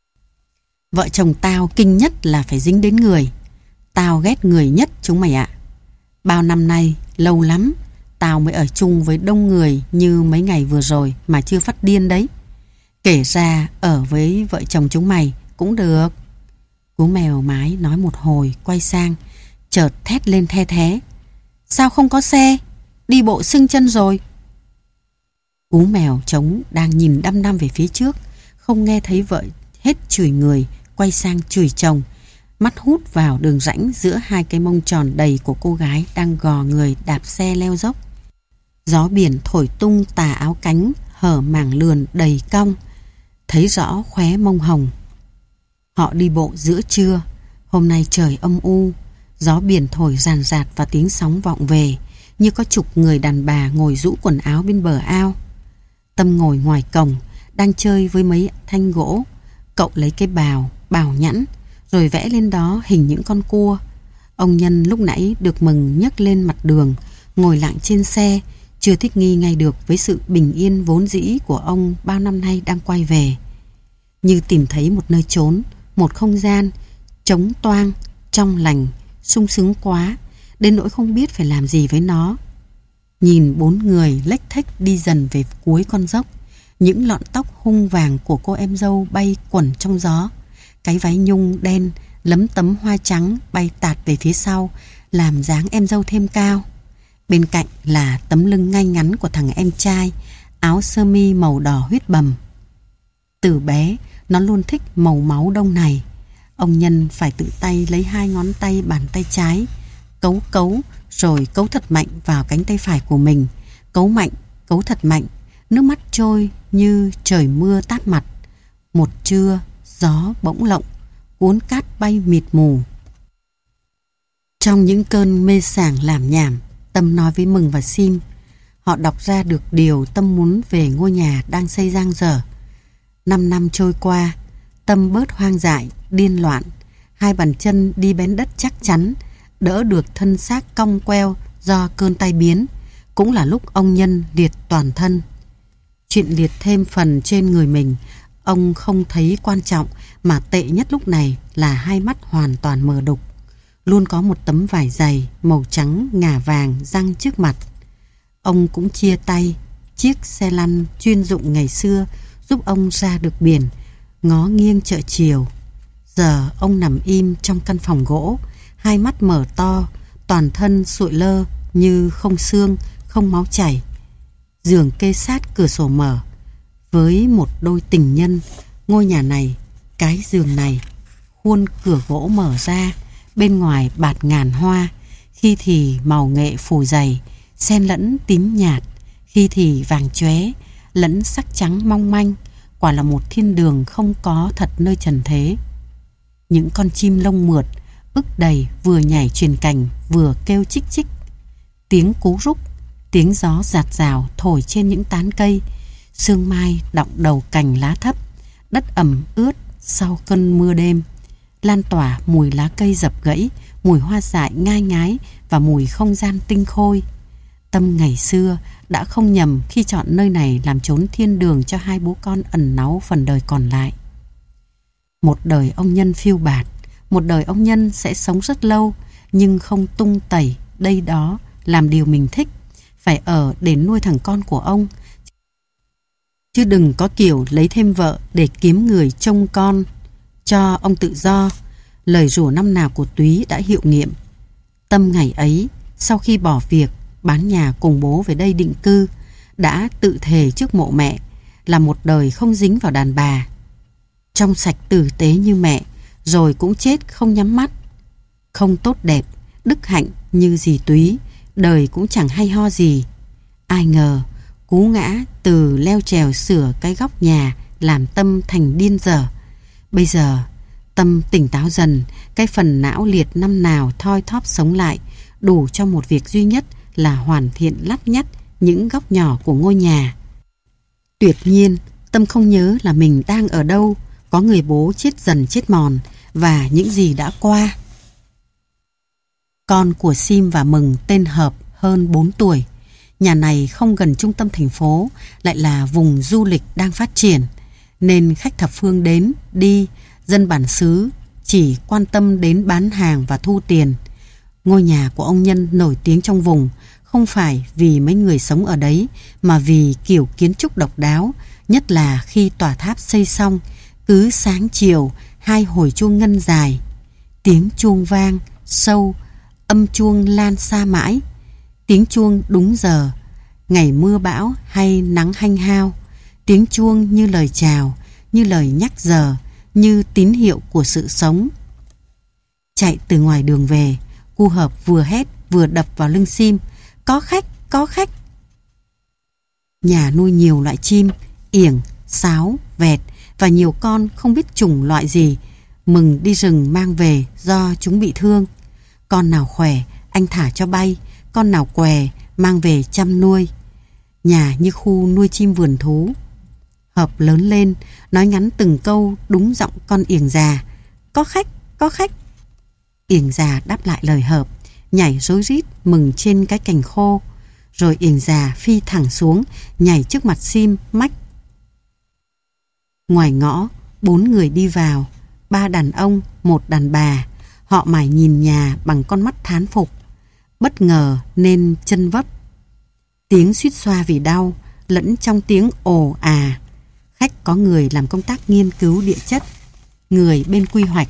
S1: Vợ chồng tao kinh nhất là phải dính đến người. Tao ghét người nhất chúng mày ạ. Bao năm nay, lâu lắm, tao mới ở chung với đông người như mấy ngày vừa rồi mà chưa phát điên đấy. Kể ra ở với vợ chồng chúng mày cũng được. Cú Mèo mái nói một hồi quay sang, chợt thét lên the thé. Sao không có xe? Đi bộ sưng chân rồi. Cú Mèo trống đang nhìn đăm đăm về phía trước, không nghe thấy vợ hết chửi người, quay sang chửi chồng, mắt hút vào đường rãnh giữa hai cái mông tròn đầy của cô gái đang gò người đạp xe leo dốc. Gió biển thổi tung tà áo cánh, hở mảng lườn đầy cong, thấy rõ khóe mông hồng. Họ đi bộ giữa trưa. Hôm nay trời âm u, gió biển thổi ràn rạt và tiếng sóng vọng về, như có chục người đàn bà ngồi rũ quần áo bên bờ ao. Tâm ngồi ngoài cổng, đang chơi với mấy thanh gỗ. Cậu lấy cái bào, bào nhẵn, rồi vẽ lên đó hình những con cua. Ông Nhân lúc nãy được Mừng nhấc lên mặt đường, ngồi lặng trên xe, chưa thích nghi ngay được với sự bình yên vốn dĩ của ông bao năm nay đang quay về. Như tìm thấy một nơi trốn, một không gian trống toang, trong lành, sung sướng quá, đến nỗi không biết phải làm gì với nó. Nhìn bốn người lếch thếch đi dần về cuối con dốc, những lọn tóc hung vàng của cô em dâu bay quẩn trong gió, cái váy nhung đen lấm tấm hoa trắng bay tạt về phía sau, làm dáng em dâu thêm cao. Bên cạnh là tấm lưng ngay ngắn của thằng em trai, áo sơ mi màu đỏ huyết bầm. Từ bé, nó luôn thích màu máu đông này. Ông Nhân phải tự tay lấy hai ngón tay bàn tay trái, cấu cấu, rồi cấu thật mạnh vào cánh tay phải của mình. Cấu mạnh, cấu thật mạnh, nước mắt trôi như trời mưa tát mặt. Một trưa, gió bỗng lộng, cuốn cát bay mịt mù. Trong những cơn mê sảng làm nhảm, Tâm nói với Mừng và Sim. Họ đọc ra được điều Tâm muốn về ngôi nhà đang xây dang dở. Năm năm trôi qua, Tâm bớt hoang dại, điên loạn. Hai bàn chân đi bén đất chắc chắn, đỡ được thân xác cong queo do cơn tai biến. Cũng là lúc ông Nhân liệt toàn thân. Chuyện liệt thêm phần trên người mình, ông không thấy quan trọng, mà tệ nhất lúc này là hai mắt hoàn toàn mờ đục. Luôn có một tấm vải dày màu trắng ngà vàng giăng trước mặt. Ông cũng chia tay chiếc xe lăn chuyên dụng ngày xưa giúp ông ra được biển, ngó nghiêng chợ chiều. Giờ ông nằm im trong căn phòng gỗ, hai mắt mở to, toàn thân sụi lơ như không xương, không máu chảy. Giường kê sát cửa sổ mở. Với một đôi tình nhân, ngôi nhà này, cái giường này, khuôn cửa gỗ mở ra, bên ngoài bạt ngàn hoa, khi thì màu nghệ phủ dày, xen lẫn tím nhạt, khi thì vàng chóe, lẫn sắc trắng mong manh. Quả là một thiên đường không có thật nơi trần thế. Những con chim lông mượt, ức đầy vừa nhảy truyền cành vừa kêu chích chích. Tiếng cú rúc, tiếng gió rạt rào thổi trên những tán cây. Sương mai đọng đầu cành lá thấp, đất ẩm ướt sau cơn mưa đêm, lan tỏa mùi lá cây dập gãy, mùi hoa dại ngai ngái và mùi không gian tinh khôi. Tâm ngày xưa đã không nhầm khi chọn nơi này làm chốn thiên đường cho hai bố con ẩn náu phần đời còn lại. Một đời ông Nhân phiêu bạt, một đời ông Nhân sẽ sống rất lâu, nhưng không tung tẩy đây đó làm điều mình thích, phải ở để nuôi thằng con của ông. Chứ đừng có kiểu lấy thêm vợ để kiếm người trông con cho ông tự do. Lời rủa năm nào của Túy đã hiệu nghiệm. Tâm ngày ấy, sau khi bỏ việc bán nhà cùng bố về đây định cư, đã tự thề trước mộ mẹ là một đời không dính vào đàn bà, trong sạch tử tế như mẹ, rồi cũng chết không nhắm mắt. Không tốt đẹp, đức hạnh như dì Túy, đời cũng chẳng hay ho gì. Ai ngờ cú ngã từ leo trèo sửa cái góc nhà làm Tâm thành điên dở. Bây giờ Tâm tỉnh táo dần, cái phần não liệt năm nào thoi thóp sống lại, đủ cho một việc duy nhất là hoàn thiện lắt nhắt những góc nhỏ của ngôi nhà. Tuyệt nhiên, Tâm không nhớ là mình đang ở đâu, có người bố chết dần chết mòn và những gì đã qua. Con của Sim và Mừng tên Hợp hơn bốn tuổi. Nhà này không gần trung tâm thành phố, lại là vùng du lịch đang phát triển, nên khách thập phương đến, đi, dân bản xứ chỉ quan tâm đến bán hàng và thu tiền. Ngôi nhà của ông Nhân nổi tiếng trong vùng, không phải vì mấy người sống ở đấy, mà vì kiểu kiến trúc độc đáo, nhất là khi tòa tháp xây xong, cứ sáng chiều hai hồi chuông ngân dài, tiếng chuông vang sâu, âm chuông lan xa mãi. Tiếng chuông đúng giờ, ngày mưa bão hay nắng hanh hao, tiếng chuông như lời chào, như lời nhắc giờ, như tín hiệu của sự sống. Chạy từ ngoài đường về, cu Hợp vừa hét vừa đập vào lưng Sim. Có khách, có khách. Nhà nuôi nhiều loại chim, yểng, sáo, vẹt và nhiều con không biết chủng loại gì. Mừng đi rừng mang về do chúng bị thương. Con nào khỏe anh thả cho bay, con nào què mang về chăm nuôi. Nhà như khu nuôi chim vườn thú. Hợp lớn lên, nói ngắn từng câu đúng giọng con yểng già. Có khách, có khách. Yểng già đáp lại lời Hợp, nhảy rối rít mừng trên cái cành khô. Rồi yểng già phi thẳng xuống, nhảy trước mặt Sim mách. Ngoài ngõ, bốn người đi vào, ba đàn ông, một đàn bà. Họ mải nhìn nhà bằng con mắt thán phục. Bất ngờ nên chân vấp. Tiếng suýt xoa vì đau, lẫn trong tiếng ồ à. Khách có người làm công tác nghiên cứu địa chất, người bên quy hoạch.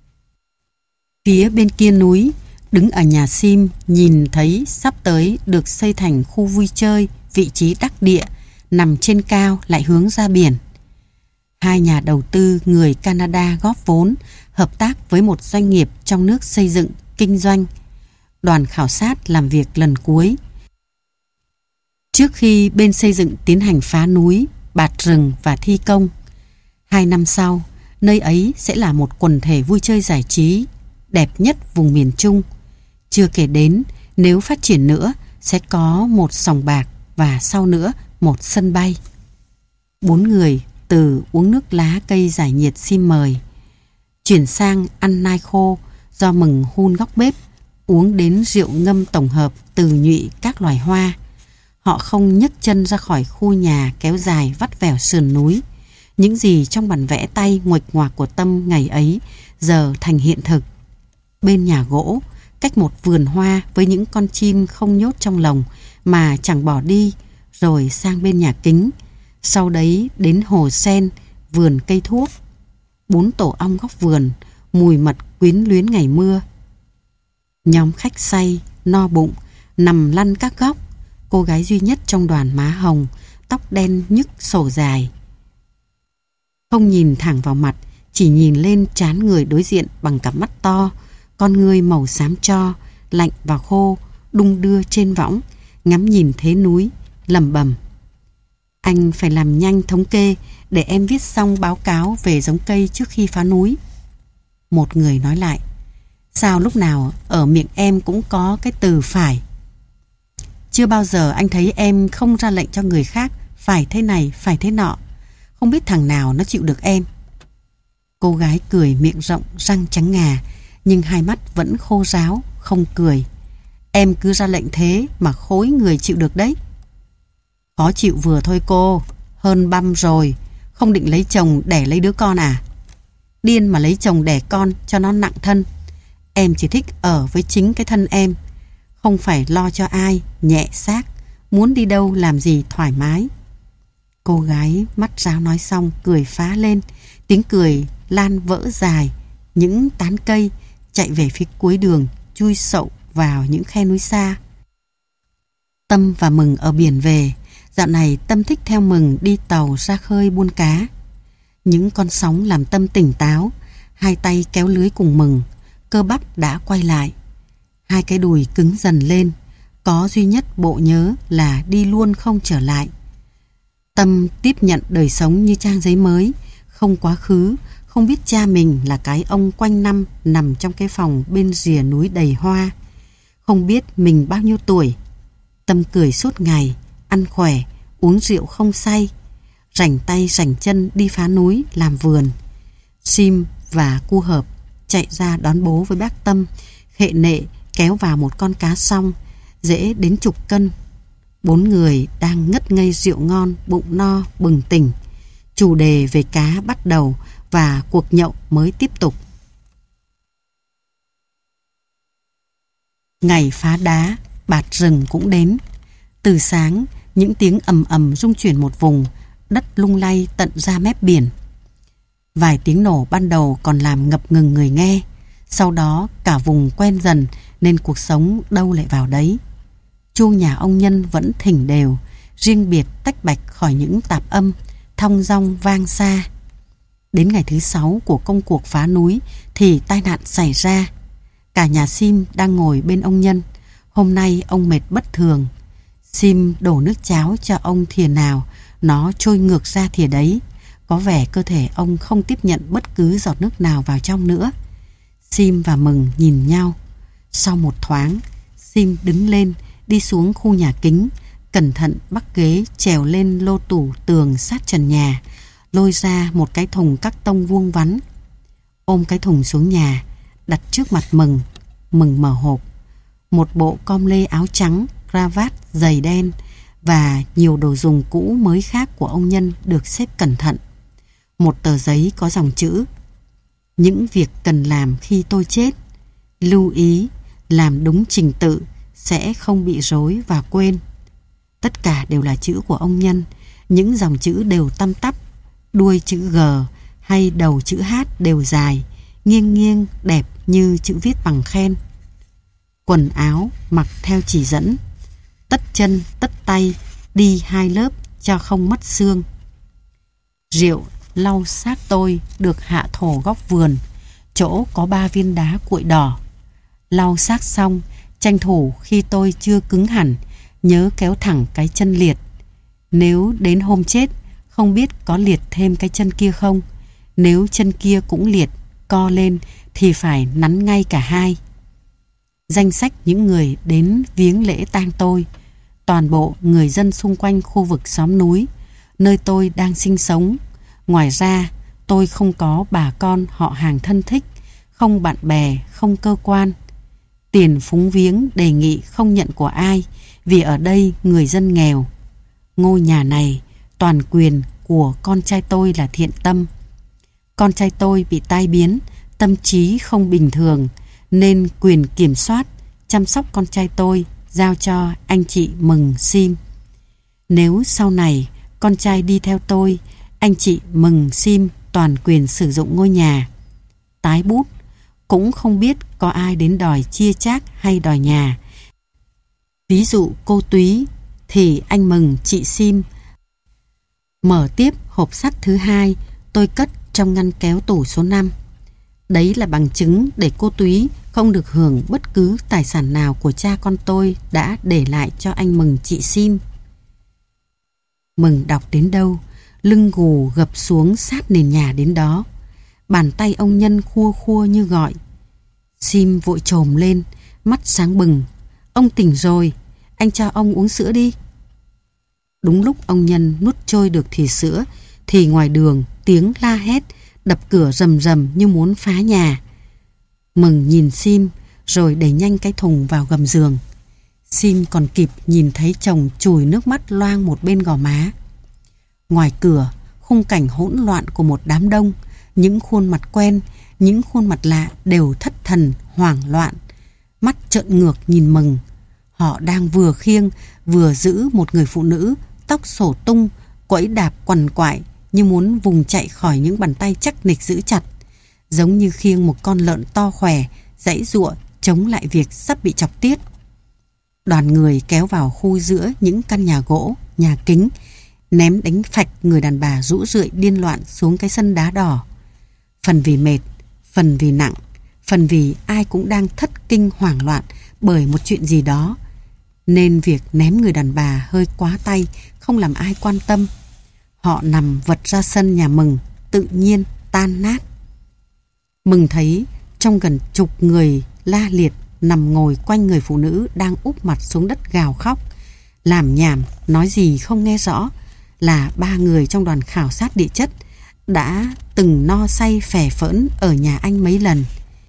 S1: Phía bên kia núi, đứng ở nhà Sim nhìn thấy sắp tới được xây thành khu vui chơi, vị trí đắc địa, nằm trên cao lại hướng ra biển. Hai nhà đầu tư người Canada góp vốn, hợp tác với một doanh nghiệp trong nước xây dựng, kinh doanh. Đoàn khảo sát làm việc lần cuối. Trước khi bên xây dựng tiến hành phá núi, bạt rừng và thi công. Hai năm sau, nơi ấy sẽ là một quần thể vui chơi giải trí đẹp nhất vùng miền Trung. Chưa kể đến, nếu phát triển nữa, sẽ có một sòng bạc và sau nữa một sân bay. Bốn người từ uống nước lá cây giải nhiệt Sim mời, chuyển sang ăn nai khô do Mừng hun góc bếp, uống đến rượu ngâm tổng hợp từ nhụy các loài hoa. Họ không nhấc chân ra khỏi khu nhà kéo dài vắt vẻo sườn núi. Những gì trong bản vẽ tay nguệch ngoạc của Tâm ngày ấy giờ thành hiện thực. Bên nhà gỗ, cách một vườn hoa với những con chim không nhốt trong lồng mà chẳng bỏ đi, rồi sang bên nhà kính. Sau đấy đến hồ sen, vườn cây thuốc. Bốn tổ ong góc vườn, mùi mật quyến luyến ngày mưa. Nhóm khách say, no bụng, nằm lăn các góc. Cô gái duy nhất trong đoàn má hồng, tóc đen nhức sổ dài. Không nhìn thẳng vào mặt, chỉ nhìn lên trán người đối diện bằng cặp mắt to, con ngươi màu xám tro, lạnh và khô, đung đưa trên võng, ngắm nhìn thế núi, lẩm bẩm. Anh phải làm nhanh thống kê để em viết xong báo cáo về giống cây trước khi phá núi. Một người nói lại. Sao lúc nào ở miệng em cũng có cái từ phải? Chưa bao giờ anh thấy em không ra lệnh cho người khác phải thế này, phải thế nọ. Không biết thằng nào nó chịu được em. Cô gái cười miệng rộng, răng trắng ngà, nhưng hai mắt vẫn khô ráo, không cười. Em cứ ra lệnh thế mà khối người chịu được đấy. Khó chịu vừa thôi cô, hơn băm rồi. Không định lấy chồng đẻ lấy đứa con à? Điên mà lấy chồng đẻ con cho nó nặng thân. Em chỉ thích ở với chính cái thân em, không phải lo cho ai, nhẹ xác, muốn đi đâu làm gì thoải mái. Cô gái mắt ráo nói xong cười phá lên, tiếng cười lan vỡ dài, những tán cây chạy về phía cuối đường, chui sậu vào những khe núi xa. Tâm và Mừng ở biển về. Dạo này Tâm thích theo Mừng đi tàu ra khơi buôn cá. Những con sóng làm Tâm tỉnh táo, hai tay kéo lưới cùng Mừng, cơ bắp đã quay lại. Hai cái đùi cứng dần lên, có duy nhất bộ nhớ là đi luôn không trở lại. Tâm tiếp nhận đời sống như trang giấy mới, không quá khứ, không biết cha mình là cái ông quanh năm nằm trong cái phòng bên rìa núi đầy hoa. Không biết mình bao nhiêu tuổi. Tâm cười suốt ngày, ăn khỏe, uống rượu không say, rảnh tay rảnh chân đi phá núi làm vườn. Sim và cu Hợp chạy ra đón bố với bác Tâm, khệ nệ kéo vào một con cá song dễ đến chục cân. Bốn người đang ngất ngây rượu ngon, bụng no bừng tỉnh. Chủ đề về cá bắt đầu và cuộc nhậu mới tiếp tục. Ngày phá đá, bạt rừng cũng đến. Từ sáng, những tiếng ầm ầm rung chuyển một vùng, đất lung lay tận ra mép biển. Vài tiếng nổ ban đầu còn làm ngập ngừng người nghe, sau đó cả vùng quen dần nên cuộc sống đâu lại vào đấy. Chuông nhà ông Nhân vẫn thỉnh đều, riêng biệt tách bạch khỏi những tạp âm, thong dong vang xa. Đến ngày thứ sáu của công cuộc phá núi thì tai nạn xảy ra. Cả nhà Sim đang ngồi bên ông Nhân. Hôm nay ông mệt bất thường. Sim đổ nước cháo cho ông thìa nào, nó trôi ngược ra thìa đấy. Có vẻ cơ thể ông không tiếp nhận bất cứ giọt nước nào vào trong nữa. Sim và Mừng nhìn nhau. Sau một thoáng, Sim đứng lên, đi xuống khu nhà kính, cẩn thận bắt ghế trèo lên lô tủ tường sát trần nhà, lôi ra một cái thùng các tông vuông vắn. Ôm cái thùng xuống nhà, đặt trước mặt Mừng. Mừng mở hộp. Một bộ com lê áo trắng, cravat giày đen và nhiều đồ dùng cũ mới khác của ông Nhân được xếp cẩn thận. Một tờ giấy có dòng chữ: những việc cần làm khi tôi chết. Lưu ý, làm đúng trình tự, sẽ không bị rối và quên. Tất cả đều là chữ của ông Nhân. Những dòng chữ đều tăm tắp. Đuôi chữ G hay đầu chữ H đều dài, nghiêng nghiêng đẹp như chữ viết bằng khen. Quần áo mặc theo chỉ dẫn. Tất chân, tất tay, đi hai lớp cho không mất xương. Rượu lau xác tôi được hạ thổ góc vườn, chỗ có ba viên đá cuội đỏ. Lau xác xong, tranh thủ khi tôi chưa cứng hẳn, nhớ kéo thẳng cái chân liệt. Nếu đến hôm chết, không biết có liệt thêm cái chân kia không. Nếu chân kia cũng liệt, co lên thì phải nắn ngay cả hai. Danh sách những người đến viếng lễ tang tôi. Toàn bộ người dân xung quanh khu vực xóm núi, nơi tôi đang sinh sống. Ngoài ra, tôi không có bà con họ hàng thân thích, không bạn bè, không cơ quan. Tiền phúng viếng đề nghị không nhận của ai, vì ở đây người dân nghèo. Ngôi nhà này toàn quyền của con trai tôi là Thiện Tâm. Con trai tôi bị tai biến, tâm trí không bình thường, nên quyền kiểm soát, chăm sóc con trai tôi giao cho anh chị Mừng Sim. Nếu sau này con trai đi theo tôi, anh chị Mừng Sim toàn quyền sử dụng ngôi nhà. Tái bút, cũng không biết có ai đến đòi chia chác hay đòi nhà. Ví dụ cô Túy thì anh Mừng chị Sim. Mở tiếp hộp sắt thứ hai, tôi cất trong ngăn kéo tủ số năm. Đấy là bằng chứng để cô Túy không được hưởng bất cứ tài sản nào của cha con tôi đã để lại cho anh Mừng chị Sim. Mừng đọc đến đâu, lưng gù gập xuống sát nền nhà đến đó. Bàn tay ông Nhân khua khua như gọi. Sim vội chồm lên, mắt sáng bừng. Ông tỉnh rồi, anh cho ông uống sữa đi. Đúng lúc ông Nhân nuốt trôi được thìa sữa thì ngoài đường tiếng la hét, đập cửa rầm rầm như muốn phá nhà. Mừng nhìn Sim rồi đẩy nhanh cái thùng vào gầm giường. Sim còn kịp nhìn thấy chồng chùi nước mắt loang một bên gò má. Ngoài cửa, khung cảnh hỗn loạn của một đám đông, những khuôn mặt quen, những khuôn mặt lạ đều thất thần, hoảng loạn, mắt trợn ngược nhìn Mừng. Họ đang vừa khiêng vừa giữ một người phụ nữ tóc xổ tung, quẫy đạp quằn quại như muốn vùng chạy khỏi những bàn tay chắc nịch giữ chặt, giống như khiêng một con lợn to khỏe giãy giụa chống lại việc sắp bị chọc tiết. Đoàn người kéo vào khu giữa những căn nhà gỗ, nhà kính, ném đánh phạch người đàn bà rũ rượi điên loạn xuống cái sân đá đỏ. Phần vì mệt, phần vì nặng, phần vì ai cũng đang thất kinh hoảng loạn bởi một chuyện gì đó, nên việc ném người đàn bà hơi quá tay, không làm ai quan tâm. Họ nằm vật ra sân nhà Mừng, tự nhiên tan nát. Mừng thấy trong gần chục người la liệt nằm ngồi quanh người phụ nữ đang úp mặt xuống đất gào khóc, làm nhảm, nói gì không nghe rõ, là ba người trong đoàn khảo sát địa chất đã từng no say phè phỡn ở nhà anh mấy lần.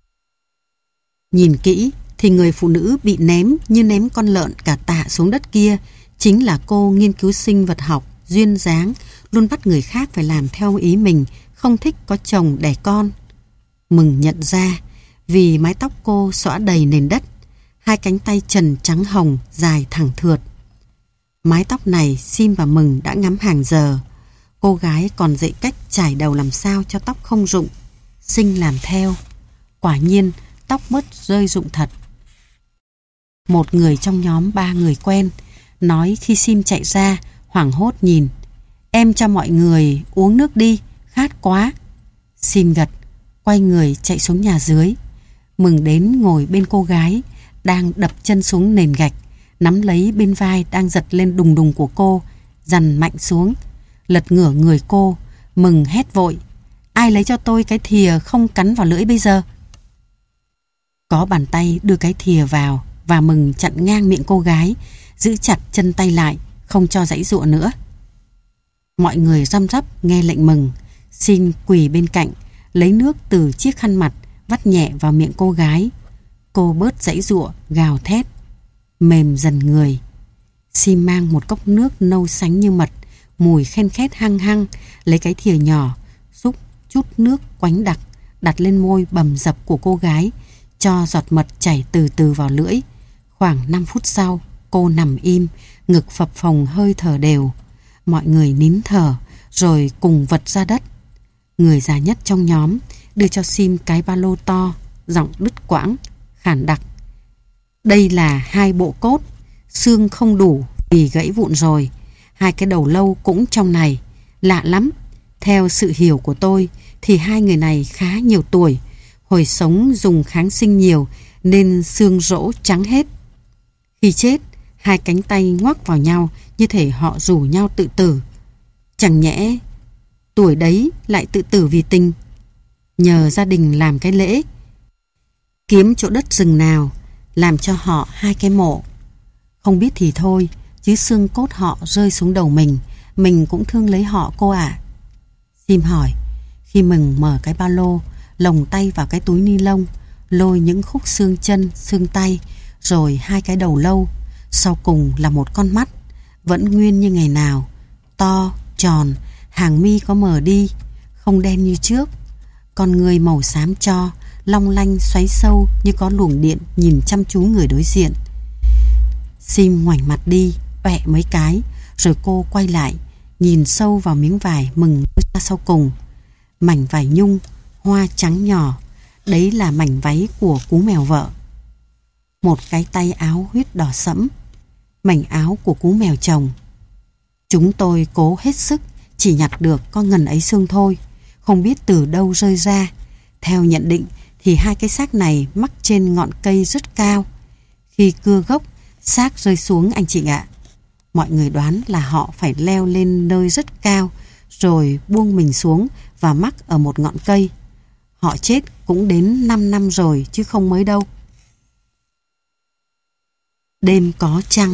S1: Nhìn kỹ thì người phụ nữ bị ném như ném con lợn cả tạ xuống đất kia chính là cô nghiên cứu sinh vật học duyên dáng, luôn bắt người khác phải làm theo ý mình, không thích có chồng đẻ con. Mừng nhận ra vì mái tóc cô xõa đầy nền đất, hai cánh tay trần trắng hồng dài thẳng thượt. Mái tóc này Sim và Mừng đã ngắm hàng giờ. Cô gái còn dạy cách chải đầu làm sao cho tóc không rụng. Sinh làm theo. Quả nhiên tóc bớt rơi rụng thật. Một người trong nhóm ba người quen nói khi Sim chạy ra, hoảng hốt nhìn: "Em cho mọi người uống nước đi, khát quá." Sim gật, quay người chạy xuống nhà dưới. Mừng đến ngồi bên cô gái đang đập chân xuống nền gạch, nắm lấy bên vai đang giật lên đùng đùng của cô, dằn mạnh xuống, lật ngửa người cô. Mừng hét vội: ai lấy cho tôi cái thìa không cắn vào lưỡi bây giờ? Có bàn tay đưa cái thìa vào và Mừng chặn ngang miệng cô gái, giữ chặt chân tay lại, không cho giãy giụa nữa. Mọi người răm rắp nghe lệnh Mừng. Sim quỳ bên cạnh, lấy nước từ chiếc khăn mặt vắt nhẹ vào miệng cô gái. Cô bớt giãy giụa, gào thét, mềm dần người. Sim mang một cốc nước nâu sánh như mật, mùi khen khét hăng hăng, lấy cái thìa nhỏ, xúc chút nước quánh đặc, đặt lên môi bầm dập của cô gái, cho giọt mật chảy từ từ vào lưỡi. Khoảng năm phút sau, cô nằm im, ngực phập phồng hơi thở đều. Mọi người nín thở, rồi cùng vật ra đất. Người già nhất trong nhóm đưa cho Sim cái ba lô to, giọng đứt quãng, khản đặc: đây là hai bộ cốt, xương không đủ vì gãy vụn rồi. Hai cái đầu lâu cũng trong này. Lạ lắm, theo sự hiểu của tôi thì hai người này khá nhiều tuổi, hồi sống dùng kháng sinh nhiều nên xương rỗ trắng hết. Khi chết, hai cánh tay ngoắc vào nhau như thể họ rủ nhau tự tử. Chẳng nhẽ tuổi đấy lại tự tử vì tình? Nhờ gia đình làm cái lễ, kiếm chỗ đất rừng nào làm cho họ hai cái mộ. Không biết thì thôi, chứ xương cốt họ rơi xuống đầu mình, mình cũng thương lấy họ cô ạ. Sim hỏi. Khi Mừng mở cái ba lô, lồng tay vào cái túi ni lông, lôi những khúc xương chân, xương tay, rồi hai cái đầu lâu, sau cùng là một con mắt, vẫn nguyên như ngày nào, to, tròn, hàng mi có mờ đi, không đen như trước. Con người màu xám cho, long lanh xoáy sâu như có luồng điện nhìn chăm chú người đối diện. Sim ngoảnh mặt đi, ọe mấy cái, rồi cô quay lại, nhìn sâu vào miếng vải Mừng đưa ra sau cùng. Mảnh vải nhung, hoa trắng nhỏ, đấy là mảnh váy của cú mèo vợ. Một cái tay áo huyết đỏ sẫm, mảnh áo của cú mèo chồng. Chúng tôi cố hết sức, chỉ nhặt được con ngần ấy xương thôi, không biết từ đâu rơi ra. Theo nhận định thì hai cái xác này mắc trên ngọn cây rất cao. Khi cưa gốc, xác rơi xuống anh chị ạ. Mọi người đoán là họ phải leo lên nơi rất cao, rồi buông mình xuống và mắc ở một ngọn cây. Họ chết cũng đến năm năm rồi chứ không mới đâu. Đêm có trăng.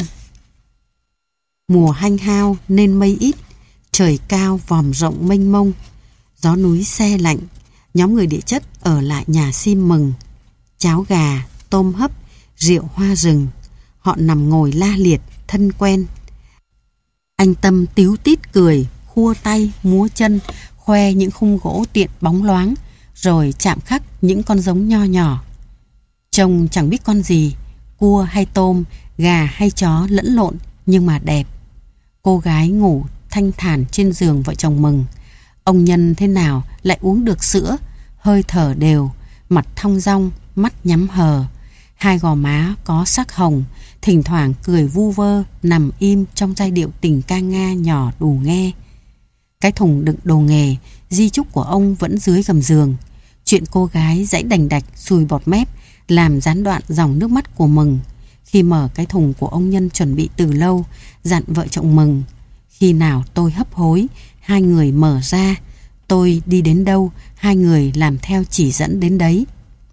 S1: Mùa hanh hao nên mây ít, trời cao vòm rộng mênh mông, gió núi se lạnh. Nhóm người địa chất ở lại nhà Sim Mừng. Cháo gà, tôm hấp, rượu hoa rừng. Họ nằm ngồi la liệt, thân quen. Anh Tâm tíu tít cười, khua tay, múa chân, khoe những khung gỗ tiện bóng loáng, rồi chạm khắc những con giống nho nhỏ. Trông chẳng biết con gì, cua hay tôm, gà hay chó lẫn lộn, nhưng mà đẹp. Cô gái ngủ thanh thản trên giường vợ chồng Mừng. Ông Nhân thế nào lại uống được sữa, hơi thở đều, mặt thong dong, mắt nhắm hờ. Hai gò má có sắc hồng, thỉnh thoảng cười vu vơ, nằm im trong giai điệu tình ca Nga nhỏ đủ nghe. Cái thùng đựng đồ nghề, di chúc của ông vẫn dưới gầm giường. Chuyện cô gái dãy đành đạch, sùi bọt mép, làm gián đoạn dòng nước mắt của Mừng. Khi mở cái thùng của ông Nhân chuẩn bị từ lâu, dặn vợ chồng Mừng: khi nào tôi hấp hối, hai người mở ra, tôi đi đến đâu, hai người làm theo chỉ dẫn đến đấy.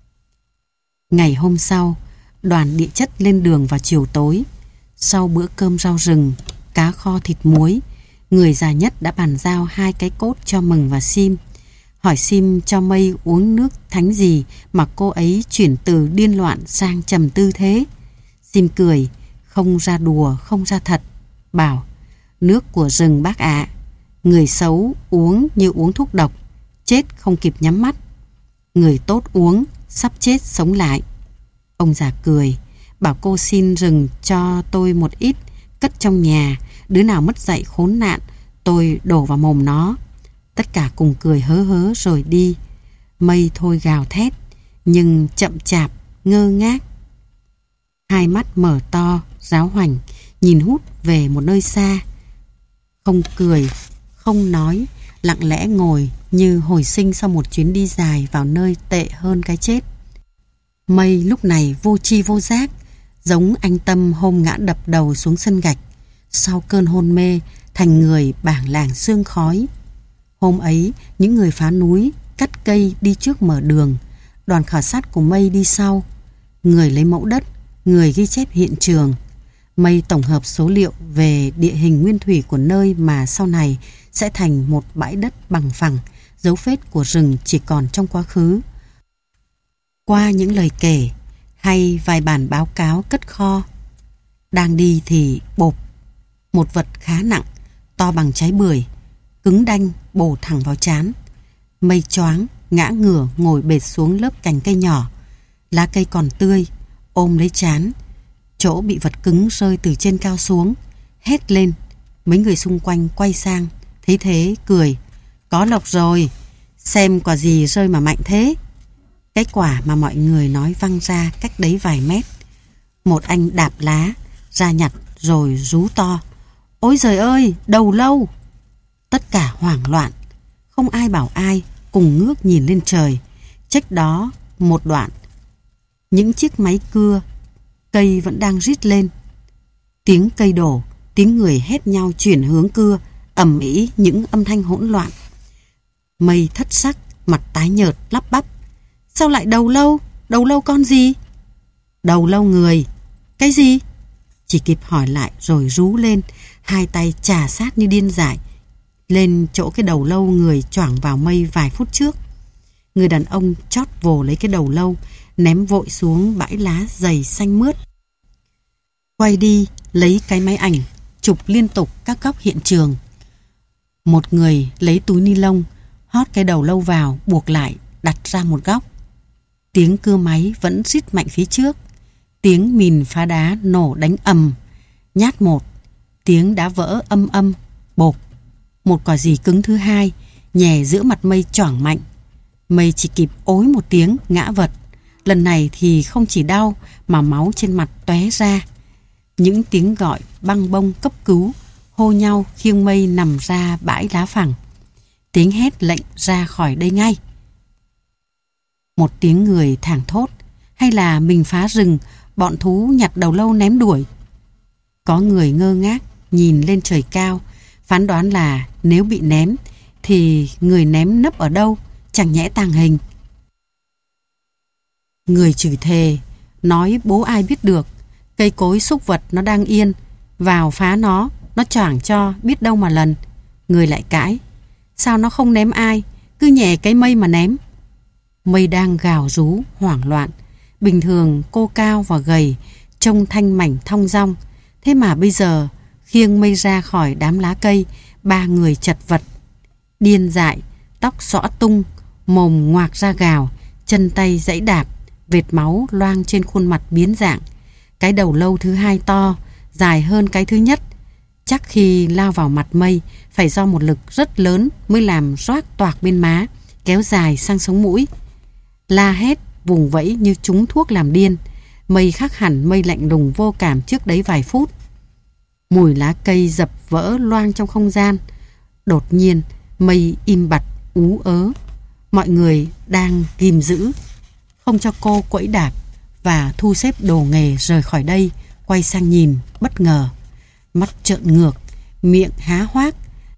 S1: Ngày hôm sau, đoàn địa chất lên đường vào chiều tối. Sau bữa cơm rau rừng, cá kho thịt muối, người già nhất đã bàn giao hai cái cốt cho Mừng và Sim. Hỏi Sim cho Mây uống nước thánh gì mà cô ấy chuyển từ điên loạn sang trầm tư thế. Sim cười, không ra đùa, không ra thật, bảo: nước của rừng bác ạ. Người xấu uống như uống thuốc độc, chết không kịp nhắm mắt. Người tốt uống, sắp chết sống lại. Ông già cười, bảo cô xin rừng cho tôi một ít, cất trong nhà, đứa nào mất dạy khốn nạn, tôi đổ vào mồm nó. Tất cả cùng cười hớ hớ rồi đi. Mây thôi gào thét, nhưng chậm chạp, ngơ ngác. Hai mắt mở to, ráo hoảnh, nhìn hút về một nơi xa. Không cười, không nói, lặng lẽ ngồi như hồi sinh sau một chuyến đi dài vào nơi tệ hơn cái chết. Mây lúc này vô tri vô giác, giống anh Tâm hôm ngã đập đầu xuống sân gạch, sau cơn hôn mê thành người bảng làng sương khói. Hôm ấy, những người phá núi, cắt cây đi trước mở đường, đoàn khảo sát của Mây đi sau. Người lấy mẫu đất, người ghi chép hiện trường. Mây tổng hợp số liệu về địa hình nguyên thủy của nơi mà sau này sẽ thành một bãi đất bằng phẳng, dấu vết của rừng chỉ còn trong quá khứ. Qua những lời kể hay vài bản báo cáo cất kho, đang đi thì bộp, một vật khá nặng, to bằng trái bưởi, cứng đanh bổ thẳng vào trán. Mây choáng, ngã ngửa ngồi bệt xuống lớp cành cây nhỏ. Lá cây còn tươi, ôm lấy trán. Chỗ bị vật cứng rơi từ trên cao xuống, hét lên. Mấy người xung quanh quay sang, thấy thế cười. Có lộc rồi, xem quả gì rơi mà mạnh thế. Cái quả mà mọi người nói văng ra cách đấy vài mét. Một anh đạp lá ra nhặt rồi rú to. Ôi giời ơi, đầu lâu! Tất cả hoảng loạn, không ai bảo ai, cùng ngước nhìn lên trời. Trách đó một đoạn, những chiếc máy cưa cây vẫn đang rít lên. Tiếng cây đổ, tiếng người hét nhau chuyển hướng cưa, ầm ĩ những âm thanh hỗn loạn. Mây thất sắc, mặt tái nhợt, lắp bắp. Sao lại đầu lâu? Đầu lâu con gì? Đầu lâu người. Cái gì? Chỉ kịp hỏi lại rồi rú lên, hai tay chà sát như điên dại lên chỗ cái đầu lâu người choảng vào Mây vài phút trước. Người đàn ông chót vồ lấy cái đầu lâu, ném vội xuống bãi lá dày xanh mướt. Quay đi, lấy cái máy ảnh, chụp liên tục các góc hiện trường. Một người lấy túi ni lông, hót cái đầu lâu vào, buộc lại, đặt ra một góc. Tiếng cưa máy vẫn rít mạnh phía trước. Tiếng mìn phá đá nổ đánh ầm. Nhát một, tiếng đá vỡ âm âm, bộp. Một quả gì cứng thứ hai, nhè giữa mặt Mây choảng mạnh. Mây chỉ kịp ối một tiếng, ngã vật. Lần này thì không chỉ đau mà máu trên mặt tóe ra. Những tiếng gọi băng bông cấp cứu hô nhau khiêng Mây nằm ra bãi lá phẳng. Tiếng hét lệnh ra khỏi đây ngay. Một tiếng người thảng thốt, hay là mình phá rừng, bọn thú nhặt đầu lâu ném đuổi. Có người ngơ ngác nhìn lên trời cao, phán đoán là nếu bị ném thì người ném nấp ở đâu, chẳng nhẽ tàng hình. Người chửi thề, nói bố ai biết được, cây cối súc vật nó đang yên, vào phá nó, nó choảng cho, biết đâu mà lần. Người lại cãi, sao nó không ném ai, cứ nhè cái Mây mà ném. Mây đang gào rú, hoảng loạn. Bình thường cô cao và gầy, trông thanh mảnh thong dong. Thế mà bây giờ, khiêng Mây ra khỏi đám lá cây, ba người chật vật. Điên dại, tóc xõa tung, mồm ngoạc ra gào, chân tay giãy đạp, vệt máu loang trên khuôn mặt biến dạng. Cái đầu lâu thứ hai to, dài hơn cái thứ nhất. Chắc khi lao vào mặt Mây, phải do một lực rất lớn mới làm roác toạc bên má, kéo dài sang sống mũi. La hét, vùng vẫy như trúng thuốc làm điên. Mây khác hẳn Mây lạnh lùng vô cảm trước đấy vài phút. Mùi lá cây dập vỡ loang trong không gian. Đột nhiên, Mây im bặt, ú ớ. Mọi người đang ghim giữ, không cho cô quẫy đạp và thu xếp đồ nghề rời khỏi đây. Quay sang nhìn, bất ngờ. Mắt trợn ngược, miệng há hoác.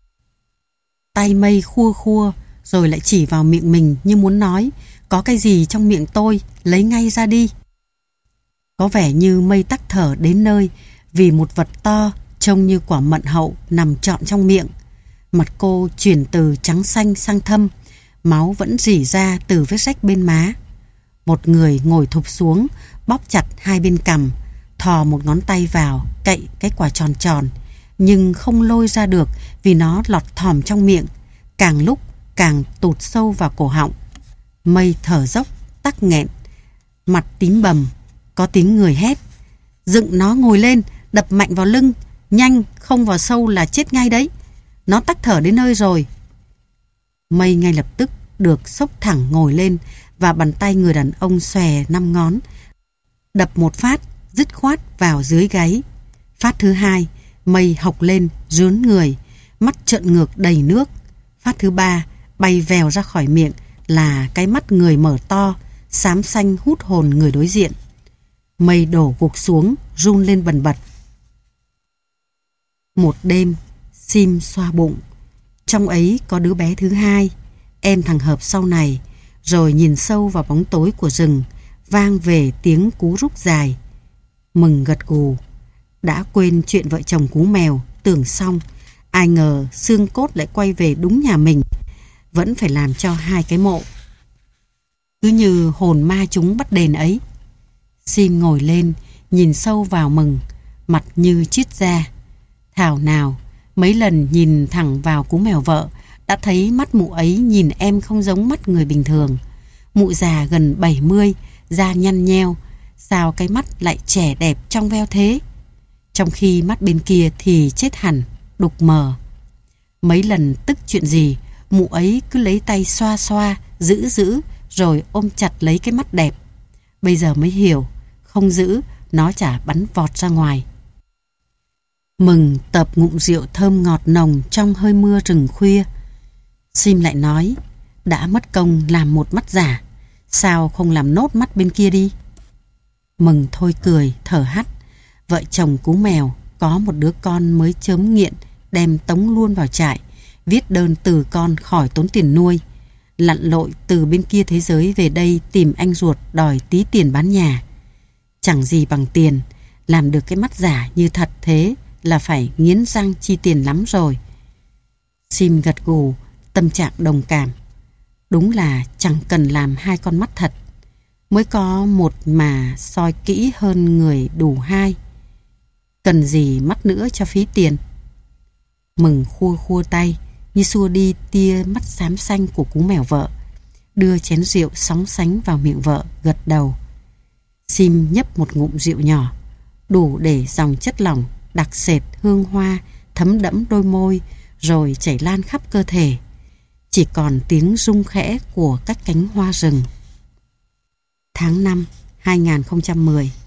S1: Tay Mây khua khua, rồi lại chỉ vào miệng mình như muốn nói, có cái gì trong miệng tôi, lấy ngay ra đi. Có vẻ như Mây tắc thở đến nơi vì một vật to trông như quả mận hậu nằm trọn trong miệng. Mặt cô chuyển từ trắng xanh sang thâm, máu vẫn rỉ ra từ vết rách bên má. Một người ngồi thụp xuống, bóp chặt hai bên cằm, thò một ngón tay vào, cậy cái quả tròn tròn, nhưng không lôi ra được vì nó lọt thòm trong miệng, càng lúc càng tụt sâu vào cổ họng. Mây thở dốc, tắc nghẹn, mặt tím bầm. Có tiếng người hét, dựng nó ngồi lên, đập mạnh vào lưng, nhanh, không vào sâu là chết ngay đấy. Nó tắc thở đến nơi rồi. Mây ngay lập tức được xốc thẳng ngồi lên và bàn tay người đàn ông xòe năm ngón, đập một phát, dứt khoát vào dưới gáy. Phát thứ hai, Mây hộc lên, rướn người, mắt trợn ngược đầy nước. Phát thứ ba, bay vèo ra khỏi miệng là cái mắt người mở to, xám xanh hút hồn người đối diện. Mây đổ gục xuống, run lên bần bật. Một đêm, Sim xoa bụng. Trong ấy có đứa bé thứ hai, em thằng Hợp sau này, rồi nhìn sâu vào bóng tối của rừng, vang về tiếng cú rúc dài. Mừng gật gù. Đã quên chuyện vợ chồng cú mèo, tưởng xong, ai ngờ xương cốt lại quay về đúng nhà mình. Vẫn phải làm cho hai cái mộ. Cứ như hồn ma chúng bắt đền ấy. Sim ngồi lên, nhìn sâu vào Mừng, mặt như chít ra. Thảo nào, mấy lần nhìn thẳng vào cú mèo vợ, đã thấy mắt mụ ấy nhìn em không giống mắt người bình thường. Mụ già gần bảy mươi, da nhăn nheo, sao cái mắt lại trẻ đẹp trong veo thế? Trong khi mắt bên kia thì chết hẳn, đục mờ. Mấy lần tức chuyện gì, mụ ấy cứ lấy tay xoa xoa, giữ giữ, rồi ôm chặt lấy cái mắt đẹp. Bây giờ mới hiểu, không giữ, nó chả bắn vọt ra ngoài. Mừng tập ngụm rượu thơm ngọt nồng trong hơi mưa rừng khuya. Sim lại nói, đã mất công làm một mắt giả, sao không làm nốt mắt bên kia đi? Mừng thôi cười, thở hắt. Vợ chồng cú mèo có một đứa con mới chớm nghiện, đem tống luôn vào trại, viết đơn từ con khỏi tốn tiền nuôi. Lặn lội từ bên kia thế giới về đây tìm anh ruột đòi tí tiền bán nhà. Chẳng gì bằng tiền, làm được cái mắt giả như thật thế là phải nghiến răng chi tiền lắm rồi. Sim gật gù, tâm trạng đồng cảm. Đúng là chẳng cần làm hai con mắt thật, mới có một mà soi kỹ hơn người đủ hai. Cần gì mắt nữa cho phí tiền. Mừng khua khua tay như xua đi tia mắt xám xanh của cú mèo vợ, đưa chén rượu sóng sánh vào miệng vợ, gật đầu. Sim nhấp một ngụm rượu nhỏ, đủ để dòng chất lỏng đặc sệt hương hoa thấm đẫm đôi môi, rồi chảy lan khắp cơ thể. Chỉ còn tiếng rung khẽ của các cánh hoa rừng. Tháng năm hai nghìn không trăm mười.